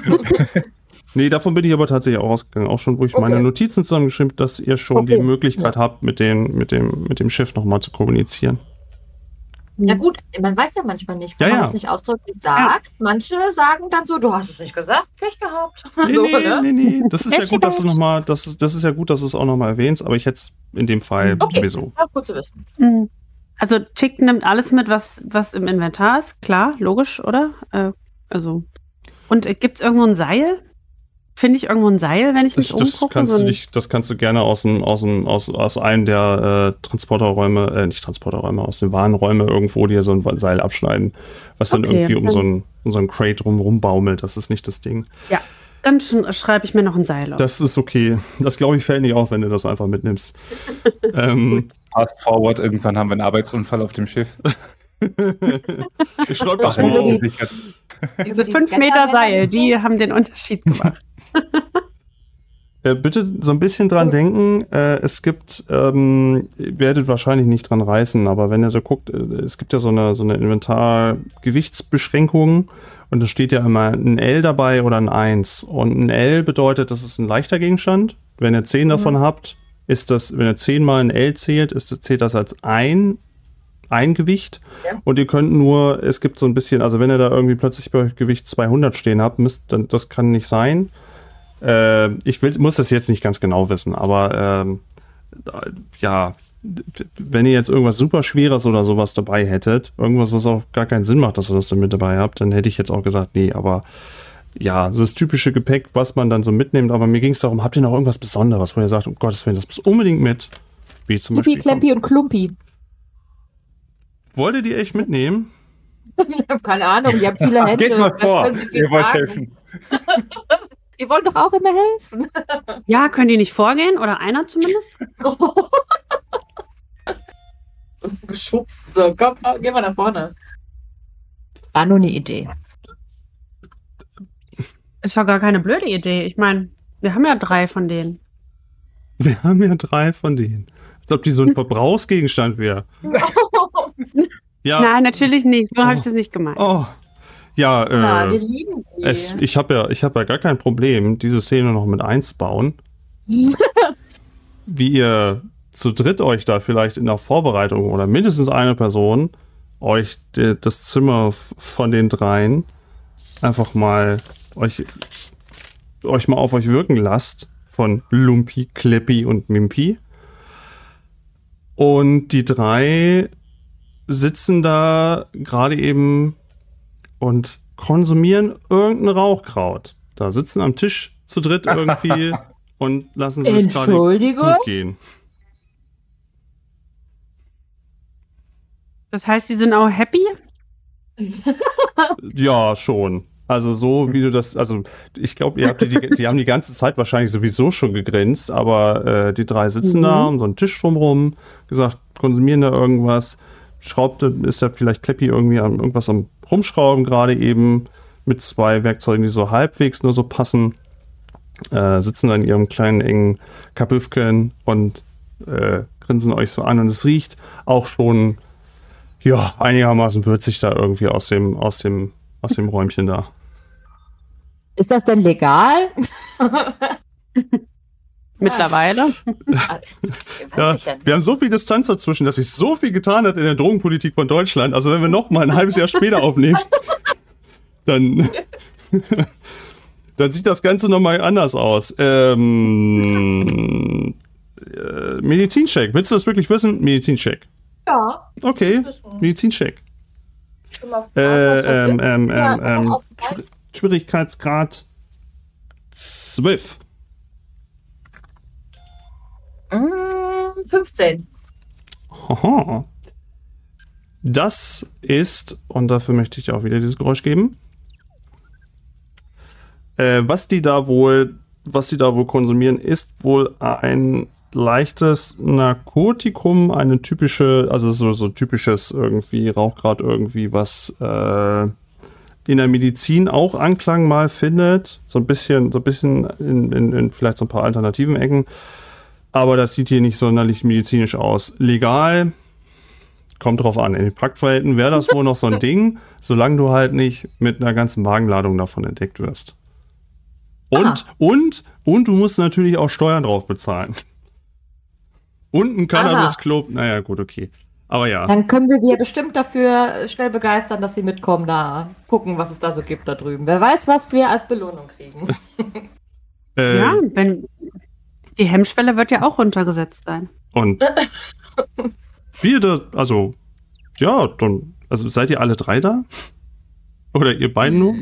Nee, davon bin ich aber tatsächlich auch ausgegangen. Auch schon, wo ich Okay. meine Notizen zusammengeschrieben habe, dass ihr schon Okay. die Möglichkeit habt, mit, den, mit, dem, mit dem Schiff nochmal zu kommunizieren. Ja gut, man weiß ja manchmal nicht, wenn Ja, man ja. es nicht ausdrücklich sagt. Manche sagen dann so, du hast es nicht gesagt, Pech gehabt. Nee, so, nee, ne? nee, nee. Das ist ja Hätte gut, dass du ich noch mal, das ist, das ist ja gut, dass du es auch nochmal erwähnst, aber ich hätte es in dem Fall Okay. sowieso. Das ist gut zu wissen. Mhm. Also Tick nimmt alles mit, was, was im Inventar ist. Klar, logisch, oder? Äh, also. Und äh, gibt es irgendwo ein Seil? Finde ich irgendwo ein Seil, wenn ich mich Das, das, umgucke? kannst So du ein- dich, das kannst du gerne aus, dem, aus, dem, aus, aus einem der äh, Transporterräume, äh, nicht Transporterräume, aus den Warenräume irgendwo dir so ein Seil abschneiden, was dann Okay, irgendwie um dann- so ein, um so ein Crate rum, rumbaumelt. Das ist nicht das Ding. Ja, dann sch- schreibe ich mir noch ein Seil auf. Das ist okay. Das, glaube ich, fällt nicht auf, wenn du das einfach mitnimmst. ähm, Fast forward, irgendwann haben wir einen Arbeitsunfall auf dem Schiff. ich schreibe das Ach, mal Also auf. die- Diese die fünf Scanner Meter werden Seil, dann die haben den Unterschied gemacht. Äh, bitte so ein bisschen dran denken. Äh, es gibt, ähm, ihr werdet wahrscheinlich nicht dran reißen, aber wenn ihr so guckt, äh, es gibt ja so eine, so eine Inventar-Gewichtsbeschränkung und da steht ja immer ein L dabei oder ein eins. Und ein L bedeutet, das ist ein leichter Gegenstand. Wenn ihr zehn davon habt, ist das, wenn ihr zehn mal ein L zählt, ist, zählt das als ein, ein Gewicht. Ja. Und ihr könnt nur, es gibt so ein bisschen, also wenn ihr da irgendwie plötzlich bei euch Gewicht zweihundert stehen habt, müsst, dann, das kann nicht sein. Äh, ich will, muss das jetzt nicht ganz genau wissen, aber ähm, ja, wenn ihr jetzt irgendwas super Schweres oder sowas dabei hättet, irgendwas, was auch gar keinen Sinn macht, dass ihr das dann mit dabei habt, dann hätte ich jetzt auch gesagt, nee, aber ja, so das typische Gepäck, was man dann so mitnimmt, aber mir ging es darum, habt ihr noch irgendwas Besonderes, wo ihr sagt, um Gottes Willen, das muss unbedingt mit, wie zum Klippi, Beispiel. Klempi und Klumpi. Wollt ihr die echt mitnehmen? Ich habe keine Ahnung, die haben viele Hände. Geht mal Was vor, können sie viel ihr wollt tragen? helfen. Die wollen doch auch immer helfen. Ja, können die nicht vorgehen? Oder einer zumindest? So geschubst. So, komm, geh mal nach vorne. War nur eine Idee. Ist doch gar keine blöde Idee. Ich meine, wir haben ja drei von denen. Wir haben ja drei von denen. Als ob die so ein Verbrauchsgegenstand wäre. Ja, Nein, natürlich nicht. So habe ich Oh. das nicht gemeint. oh. Ja, äh, Ja, wir lieben sie. Es, ich habe ja, ich hab ja gar kein Problem, diese Szene noch mit einzubauen. Wie ihr zu dritt euch da vielleicht in der Vorbereitung oder mindestens eine Person euch de, das Zimmer f- von den dreien einfach mal euch, euch mal auf euch wirken lasst von Lumpi, Kleppi und Mimpi. Und die drei sitzen da gerade eben und konsumieren irgendein Rauchkraut. Da sitzen am Tisch zu dritt irgendwie und lassen sich es gerade Entschuldigung? gut gehen. Das heißt, die sind auch happy? Ja, schon. Also so wie du das, also ich glaube, ihr habt die, die, die haben die ganze Zeit wahrscheinlich sowieso schon gegrinst, aber äh, die drei sitzen Mhm. da um so einen Tisch drumrum, gesagt, konsumieren da irgendwas, schraubt, ist ja vielleicht Kleppi irgendwie an irgendwas am Rumschrauben gerade eben mit zwei Werkzeugen, die so halbwegs nur so passen, äh, sitzen da in ihrem kleinen engen Kapüffchen und äh, grinsen euch so an und es riecht auch schon ja einigermaßen würzig da irgendwie aus dem aus dem aus dem Räumchen da. Ist das denn legal? Mittlerweile. Weiß Ja, ich ja nicht. wir haben so viel Distanz dazwischen, dass sich so viel getan hat in der Drogenpolitik von Deutschland. Also wenn wir noch mal ein halbes Jahr später aufnehmen, dann, dann sieht das Ganze noch mal anders aus. Ähm, äh, Medizincheck. Willst du das wirklich wissen? Medizincheck. Ja, Okay, das wissen. Medizincheck. Schon mal Äh, fragen, was das ähm, ist. ähm, Ja, ähm, ähm, auf- Schw- Schwierigkeitsgrad zwölf. Mm, fünfzehn. Aha. Das ist, und dafür möchte ich dir auch wieder dieses Geräusch geben, äh, was die da wohl, was die da wohl konsumieren, ist wohl ein leichtes Narkotikum, eine typische, also so, so typisches irgendwie Rauchgrad irgendwie, was äh, in der Medizin auch Anklang mal findet. So ein bisschen, so ein bisschen in, in, in vielleicht so ein paar alternativen Ecken. Aber das sieht hier nicht sonderlich medizinisch aus. Legal, kommt drauf an. In den Praktverhältnissen wäre das wohl noch so ein Ding, solange du halt nicht mit einer ganzen Wagenladung davon entdeckt wirst. Und, Ah. und, und du musst natürlich auch Steuern drauf bezahlen. Und ein Cannabis-Club, naja, gut, okay. Aber ja. Dann können wir sie ja bestimmt dafür schnell begeistern, dass sie mitkommen, da gucken, was es da so gibt da drüben. Wer weiß, was wir als Belohnung kriegen. Äh, Ja, wenn die Hemmschwelle wird ja auch runtergesetzt sein. Und wir da, also, ja, dann, also seid ihr alle drei da? Oder ihr beiden nur?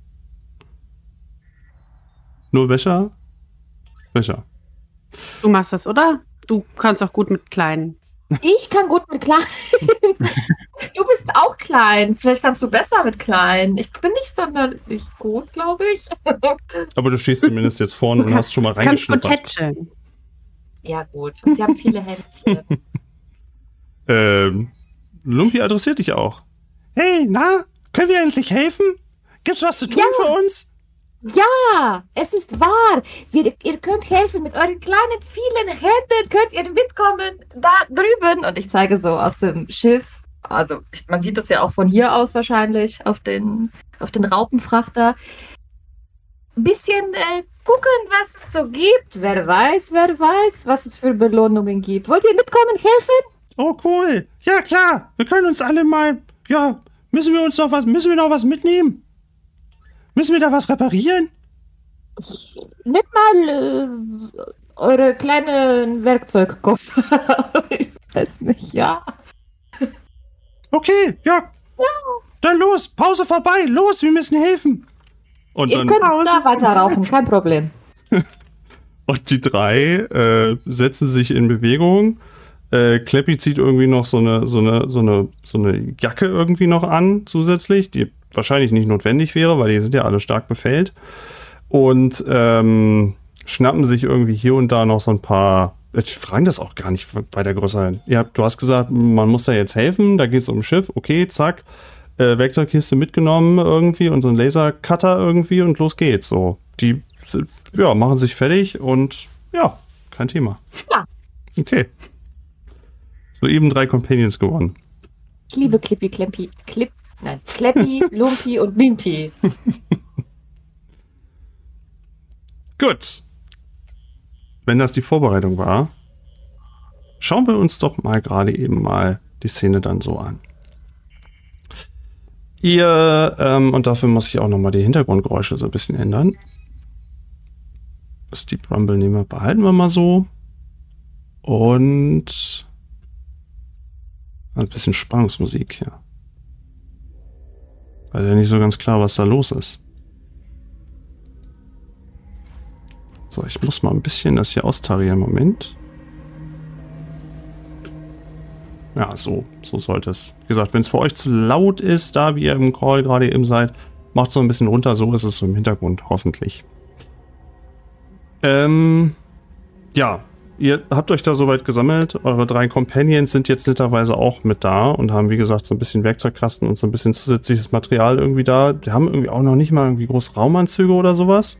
Nur Wäscher? Wäscher. Du machst das, oder? Du kannst auch gut mit Kleinen. Ich kann gut mit klein. Du bist auch klein. Vielleicht kannst du besser mit klein. Ich bin nicht sonderlich gut, glaube ich. Aber du stehst zumindest jetzt vorne und hast schon mal Kannst gut reingeschnuppert. tätscheln. Ja, gut. Und sie haben viele Händchen. Ähm, Lumpi adressiert dich auch. Hey, na, können wir endlich helfen? Gibt's was zu tun Ja. für uns? Ja, es ist wahr. Wir, ihr könnt helfen mit euren kleinen, vielen Händen. Könnt ihr mitkommen da drüben. Und ich zeige so aus dem Schiff. Also man sieht das ja auch von hier aus wahrscheinlich auf den, auf den Raupenfrachter. Ein bisschen äh, gucken, was es so gibt. Wer weiß, wer weiß, was es für Belohnungen gibt. Wollt ihr mitkommen, helfen? Oh, cool. Ja, klar. Wir können uns alle mal, ja, müssen wir uns noch was, müssen wir noch was mitnehmen? Müssen wir da was reparieren? Nehmt mal äh, eure kleinen Werkzeugkoffer. Ich weiß nicht, ja. Okay, ja. Dann los, Pause vorbei, los, wir müssen helfen. Und Ihr dann könnt da weiter rauchen, kein Problem. und die drei äh, setzen sich in Bewegung. Äh, Kleppi zieht irgendwie noch so eine, so eine, so eine, so eine Jacke irgendwie noch an, zusätzlich, die wahrscheinlich nicht notwendig wäre, weil die sind ja alle stark befällt. Und ähm, schnappen sich irgendwie hier und da noch so ein paar. Ich frage das auch gar nicht weiter größer hin. Ja, du hast gesagt, man muss da jetzt helfen, da geht es um ein Schiff, okay, zack. Äh, Werkzeugkiste mitgenommen irgendwie und so ein Lasercutter irgendwie und los geht's. So, die ja, machen sich fertig und ja, kein Thema. Ja. Okay. Soeben drei Companions gewonnen. Ich liebe Klippi, Kleppi, Klipp, nein, Kleppi, Lumpi und Mimpi. Gut. Wenn das die Vorbereitung war, schauen wir uns doch mal gerade eben mal die Szene dann so an. Ihr, ähm, und dafür muss ich auch nochmal die Hintergrundgeräusche so ein bisschen ändern. Das Deep Rumble nehmen wir, behalten wir mal so. Und ein bisschen Spannungsmusik hier. Also ja nicht so ganz klar, was da los ist. So, ich muss mal ein bisschen das hier austarieren. Moment. Ja, so, so sollte es. Wie gesagt, wenn es für euch zu laut ist, da wie ihr im Call gerade eben seid, macht so ein bisschen runter. So ist es so im Hintergrund, hoffentlich. Ähm, ja, ihr habt euch da soweit gesammelt. Eure drei Companions sind jetzt netterweise auch mit da und haben, wie gesagt, so ein bisschen Werkzeugkasten und so ein bisschen zusätzliches Material irgendwie da. Die haben irgendwie auch noch nicht mal irgendwie große Raumanzüge oder sowas.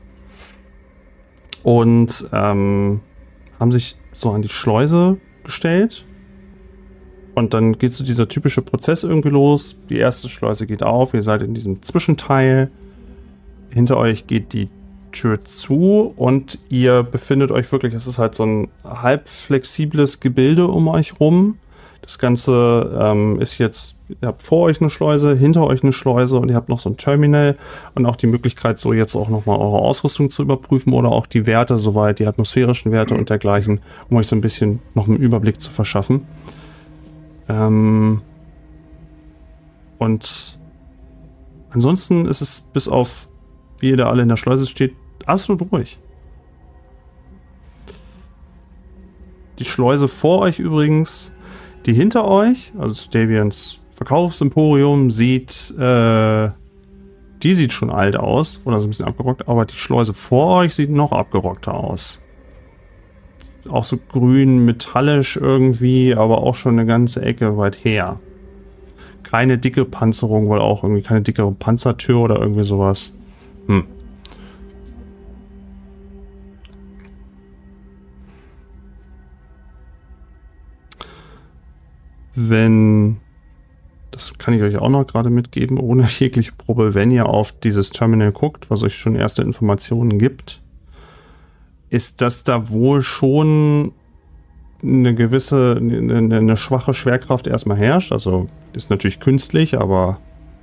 Und ähm, haben sich so an die Schleuse gestellt. Und dann geht so dieser typische Prozess irgendwie los. Die erste Schleuse geht auf, ihr seid in diesem Zwischenteil. Hinter euch geht die Tür zu und ihr befindet euch wirklich, es ist halt so ein halb flexibles Gebilde um euch rum. Das Ganze ähm, ist jetzt, ihr habt vor euch eine Schleuse, hinter euch eine Schleuse und ihr habt noch so ein Terminal und auch die Möglichkeit, so jetzt auch nochmal eure Ausrüstung zu überprüfen oder auch die Werte, soweit die atmosphärischen Werte und dergleichen, um euch so ein bisschen noch einen Überblick zu verschaffen. Ähm und ansonsten ist es bis auf, wie ihr da alle in der Schleuse steht, absolut ruhig. Die Schleuse vor euch übrigens, die hinter euch, also Stavians Verkaufsemporium, sieht, äh, die sieht schon alt aus oder so ein bisschen abgerockt, aber die Schleuse vor euch sieht noch abgerockter aus. Auch so grün, metallisch irgendwie, aber auch schon eine ganze Ecke weit her. keine dicke Panzerung, weil auch irgendwie keine dicke Panzertür oder irgendwie sowas. Hm. Wenn, das kann ich euch auch noch gerade mitgeben, ohne jegliche Probe, wenn ihr auf dieses Terminal guckt, was euch schon erste Informationen gibt, ist, dass da wohl schon eine gewisse, eine, eine schwache Schwerkraft erstmal herrscht. Also ist natürlich künstlich, aber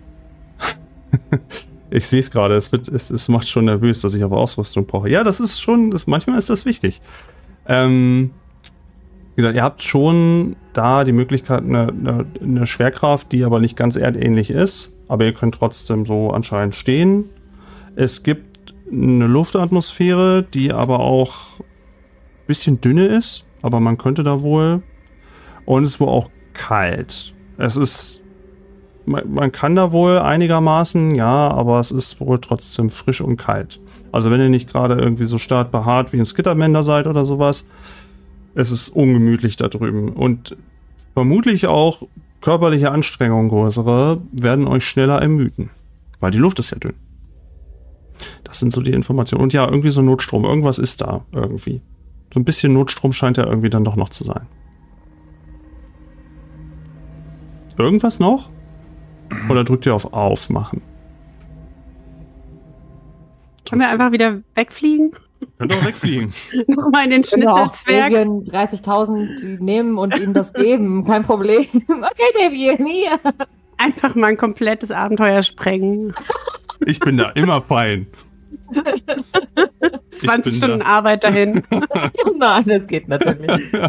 ich sehe es gerade, es, wird, es, es macht schon nervös, dass ich aber Ausrüstung brauche. Ja, das ist schon, das, manchmal ist das wichtig. Ähm, wie gesagt, ihr habt schon da die Möglichkeit, eine, eine, eine Schwerkraft, die aber nicht ganz erdähnlich ist, aber ihr könnt trotzdem so anscheinend stehen. Es gibt eine Luftatmosphäre, die aber auch ein bisschen dünne ist, aber man könnte da wohl. Und es ist wohl auch kalt. Es ist, man, man kann da wohl einigermaßen, ja, aber es ist wohl trotzdem frisch und kalt. Also wenn ihr nicht gerade irgendwie so stark behaart wie ein Skittermender seid oder sowas, es ist ungemütlich da drüben. Und vermutlich auch körperliche Anstrengungen, größere, werden euch schneller ermüden. Weil die Luft ist ja dünn. Das sind so die Informationen. Und ja, irgendwie so Notstrom. Irgendwas ist da irgendwie. So ein bisschen Notstrom scheint ja irgendwie dann doch noch zu sein. Irgendwas noch? Oder drückt ihr auf Aufmachen? Können wir einfach wieder wegfliegen? Könnt ihr auch wegfliegen. Nochmal in den Schnitzelzwerg. Davian dreißigtausend nehmen und ihnen das geben. Kein Problem. Okay, Davian, hier. Einfach mal ein komplettes Abenteuer sprengen. Ich bin da immer fein. zwanzig Stunden da. Arbeit dahin. Nein, das geht natürlich.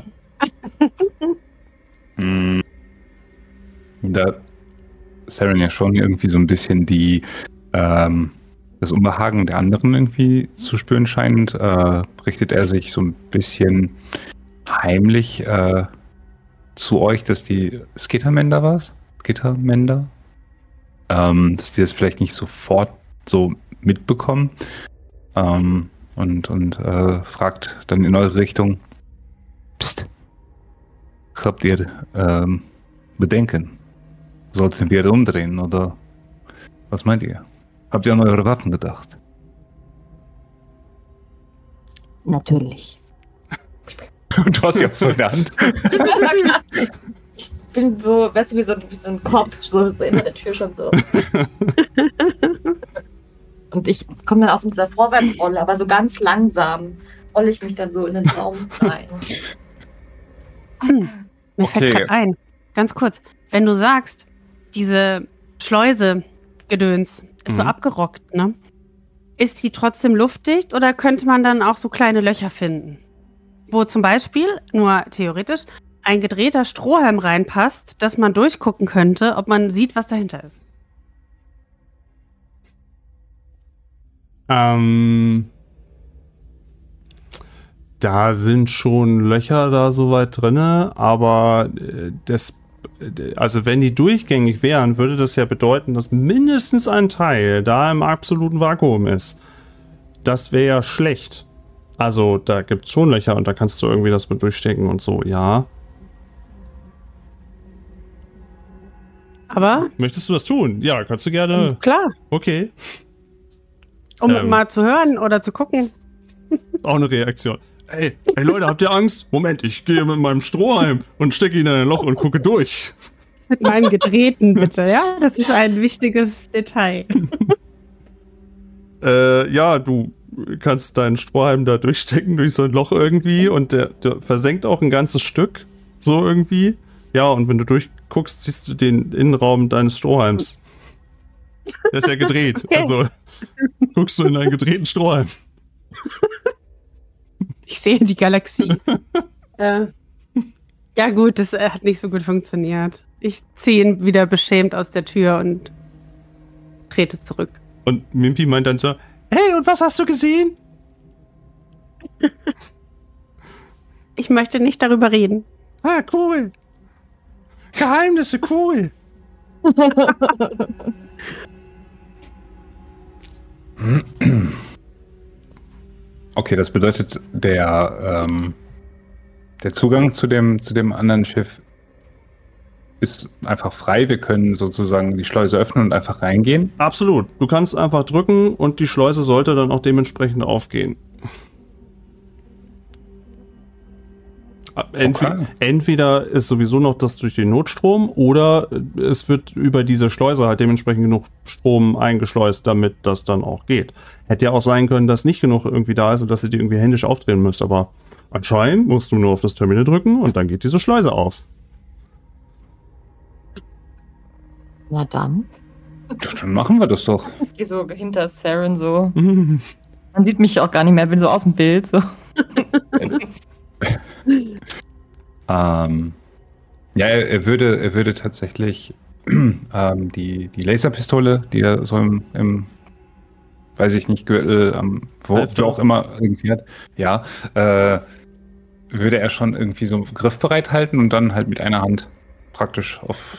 hm. Da Saren ja schon irgendwie so ein bisschen die ähm, das Unbehagen der anderen irgendwie zu spüren scheint, äh, richtet er sich so ein bisschen heimlich äh, zu euch, dass die Skittermender war's? Skittermender? Ähm, dass die das vielleicht nicht sofort so mitbekommen ähm, und, und äh, fragt dann in eure Richtung: Psst, habt ihr ähm, Bedenken? Sollten wir umdrehen oder was meint ihr? Habt ihr an eure Waffen gedacht? Natürlich. Du hast sie auch so in der Hand. Ich bin so, weißt du, wie so, wie so ein Kopf, so hinter der Tür schon so. Und ich komme dann aus dieser Vorwärtsrolle, aber so ganz langsam rolle ich mich dann so in den Raum rein. Hm, mir Okay. fällt gerade ein, ganz kurz, wenn du sagst, diese Schleuse Gedöns ist so Mhm. abgerockt, ne? Ist die trotzdem luftdicht oder könnte man dann auch so kleine Löcher finden? Wo zum Beispiel, nur theoretisch, ein gedrehter Strohhalm reinpasst, dass man durchgucken könnte, ob man sieht, was dahinter ist. Ähm, da sind schon Löcher da soweit drinne, aber äh, das, äh, also wenn die durchgängig wären, würde das ja bedeuten, dass mindestens ein Teil da im absoluten Vakuum ist. Das wäre ja schlecht. Also da gibt's schon Löcher und da kannst du irgendwie das mit durchstecken und so, ja. Aber, Möchtest du das tun? Ja, kannst du gerne. klar, Okay, um Ähm. mal zu hören oder zu gucken. auch eine Reaktion. Ey, ey Leute, habt ihr Angst? Moment, ich gehe mit meinem Strohhalm und stecke ihn in ein Loch und gucke durch. Mit meinen gedrehten, bitte, ja? Das ist ein wichtiges Detail. Äh, ja, du kannst deinen Strohhalm da durchstecken durch so ein Loch irgendwie und der, der versenkt auch ein ganzes Stück. So irgendwie. Ja, und wenn du durchguckst, siehst du den Innenraum deines Strohhalms. Der ist ja gedreht. Okay. Also guckst du in einen gedrehten Strohhalm. Ich sehe die Galaxie. äh, ja gut, das äh, hat nicht so gut funktioniert. Ich ziehe ihn wieder beschämt aus der Tür und trete zurück. Und Mimpi meint dann so, hey, und was hast du gesehen? Ich möchte nicht darüber reden. Ah, cool. Geheimnisse, cool. Okay, das bedeutet, der, ähm, der Zugang zu dem, zu dem anderen Schiff ist einfach frei. Wir können sozusagen die Schleuse öffnen und einfach reingehen. Absolut. Du kannst einfach drücken und die Schleuse sollte dann auch dementsprechend aufgehen. Entweder, Okay. entweder ist sowieso noch das durch den Notstrom oder es wird über diese Schleuse halt dementsprechend genug Strom eingeschleust, damit das dann auch geht. Hätte ja auch sein können, dass nicht genug irgendwie da ist und dass ihr die irgendwie händisch aufdrehen müsst, aber anscheinend musst du nur auf das Terminal drücken und dann geht diese Schleuse auf. Na dann. Ja, dann machen wir das doch. Ich gehe so hinter Saren so. Man sieht mich auch gar nicht mehr, bin so aus dem Bild. So. ähm, ja, er, er, würde, er würde tatsächlich ähm, die, die Laserpistole, die er so im, im weiß ich nicht, Gürtel, ähm, wo, Halfter. wo auch immer irgendwie hat, ja, äh, würde er schon irgendwie so griffbereit halten und dann halt mit einer Hand praktisch auf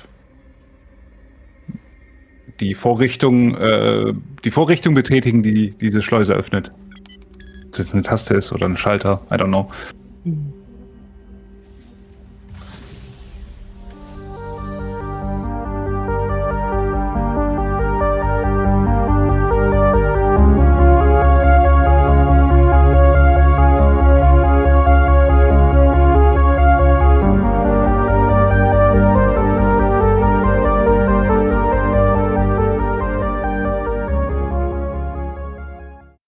die Vorrichtung, äh, die Vorrichtung betätigen, die diese Schleuse öffnet. Ob es jetzt eine Taste ist oder ein Schalter, I don't know. Mhm.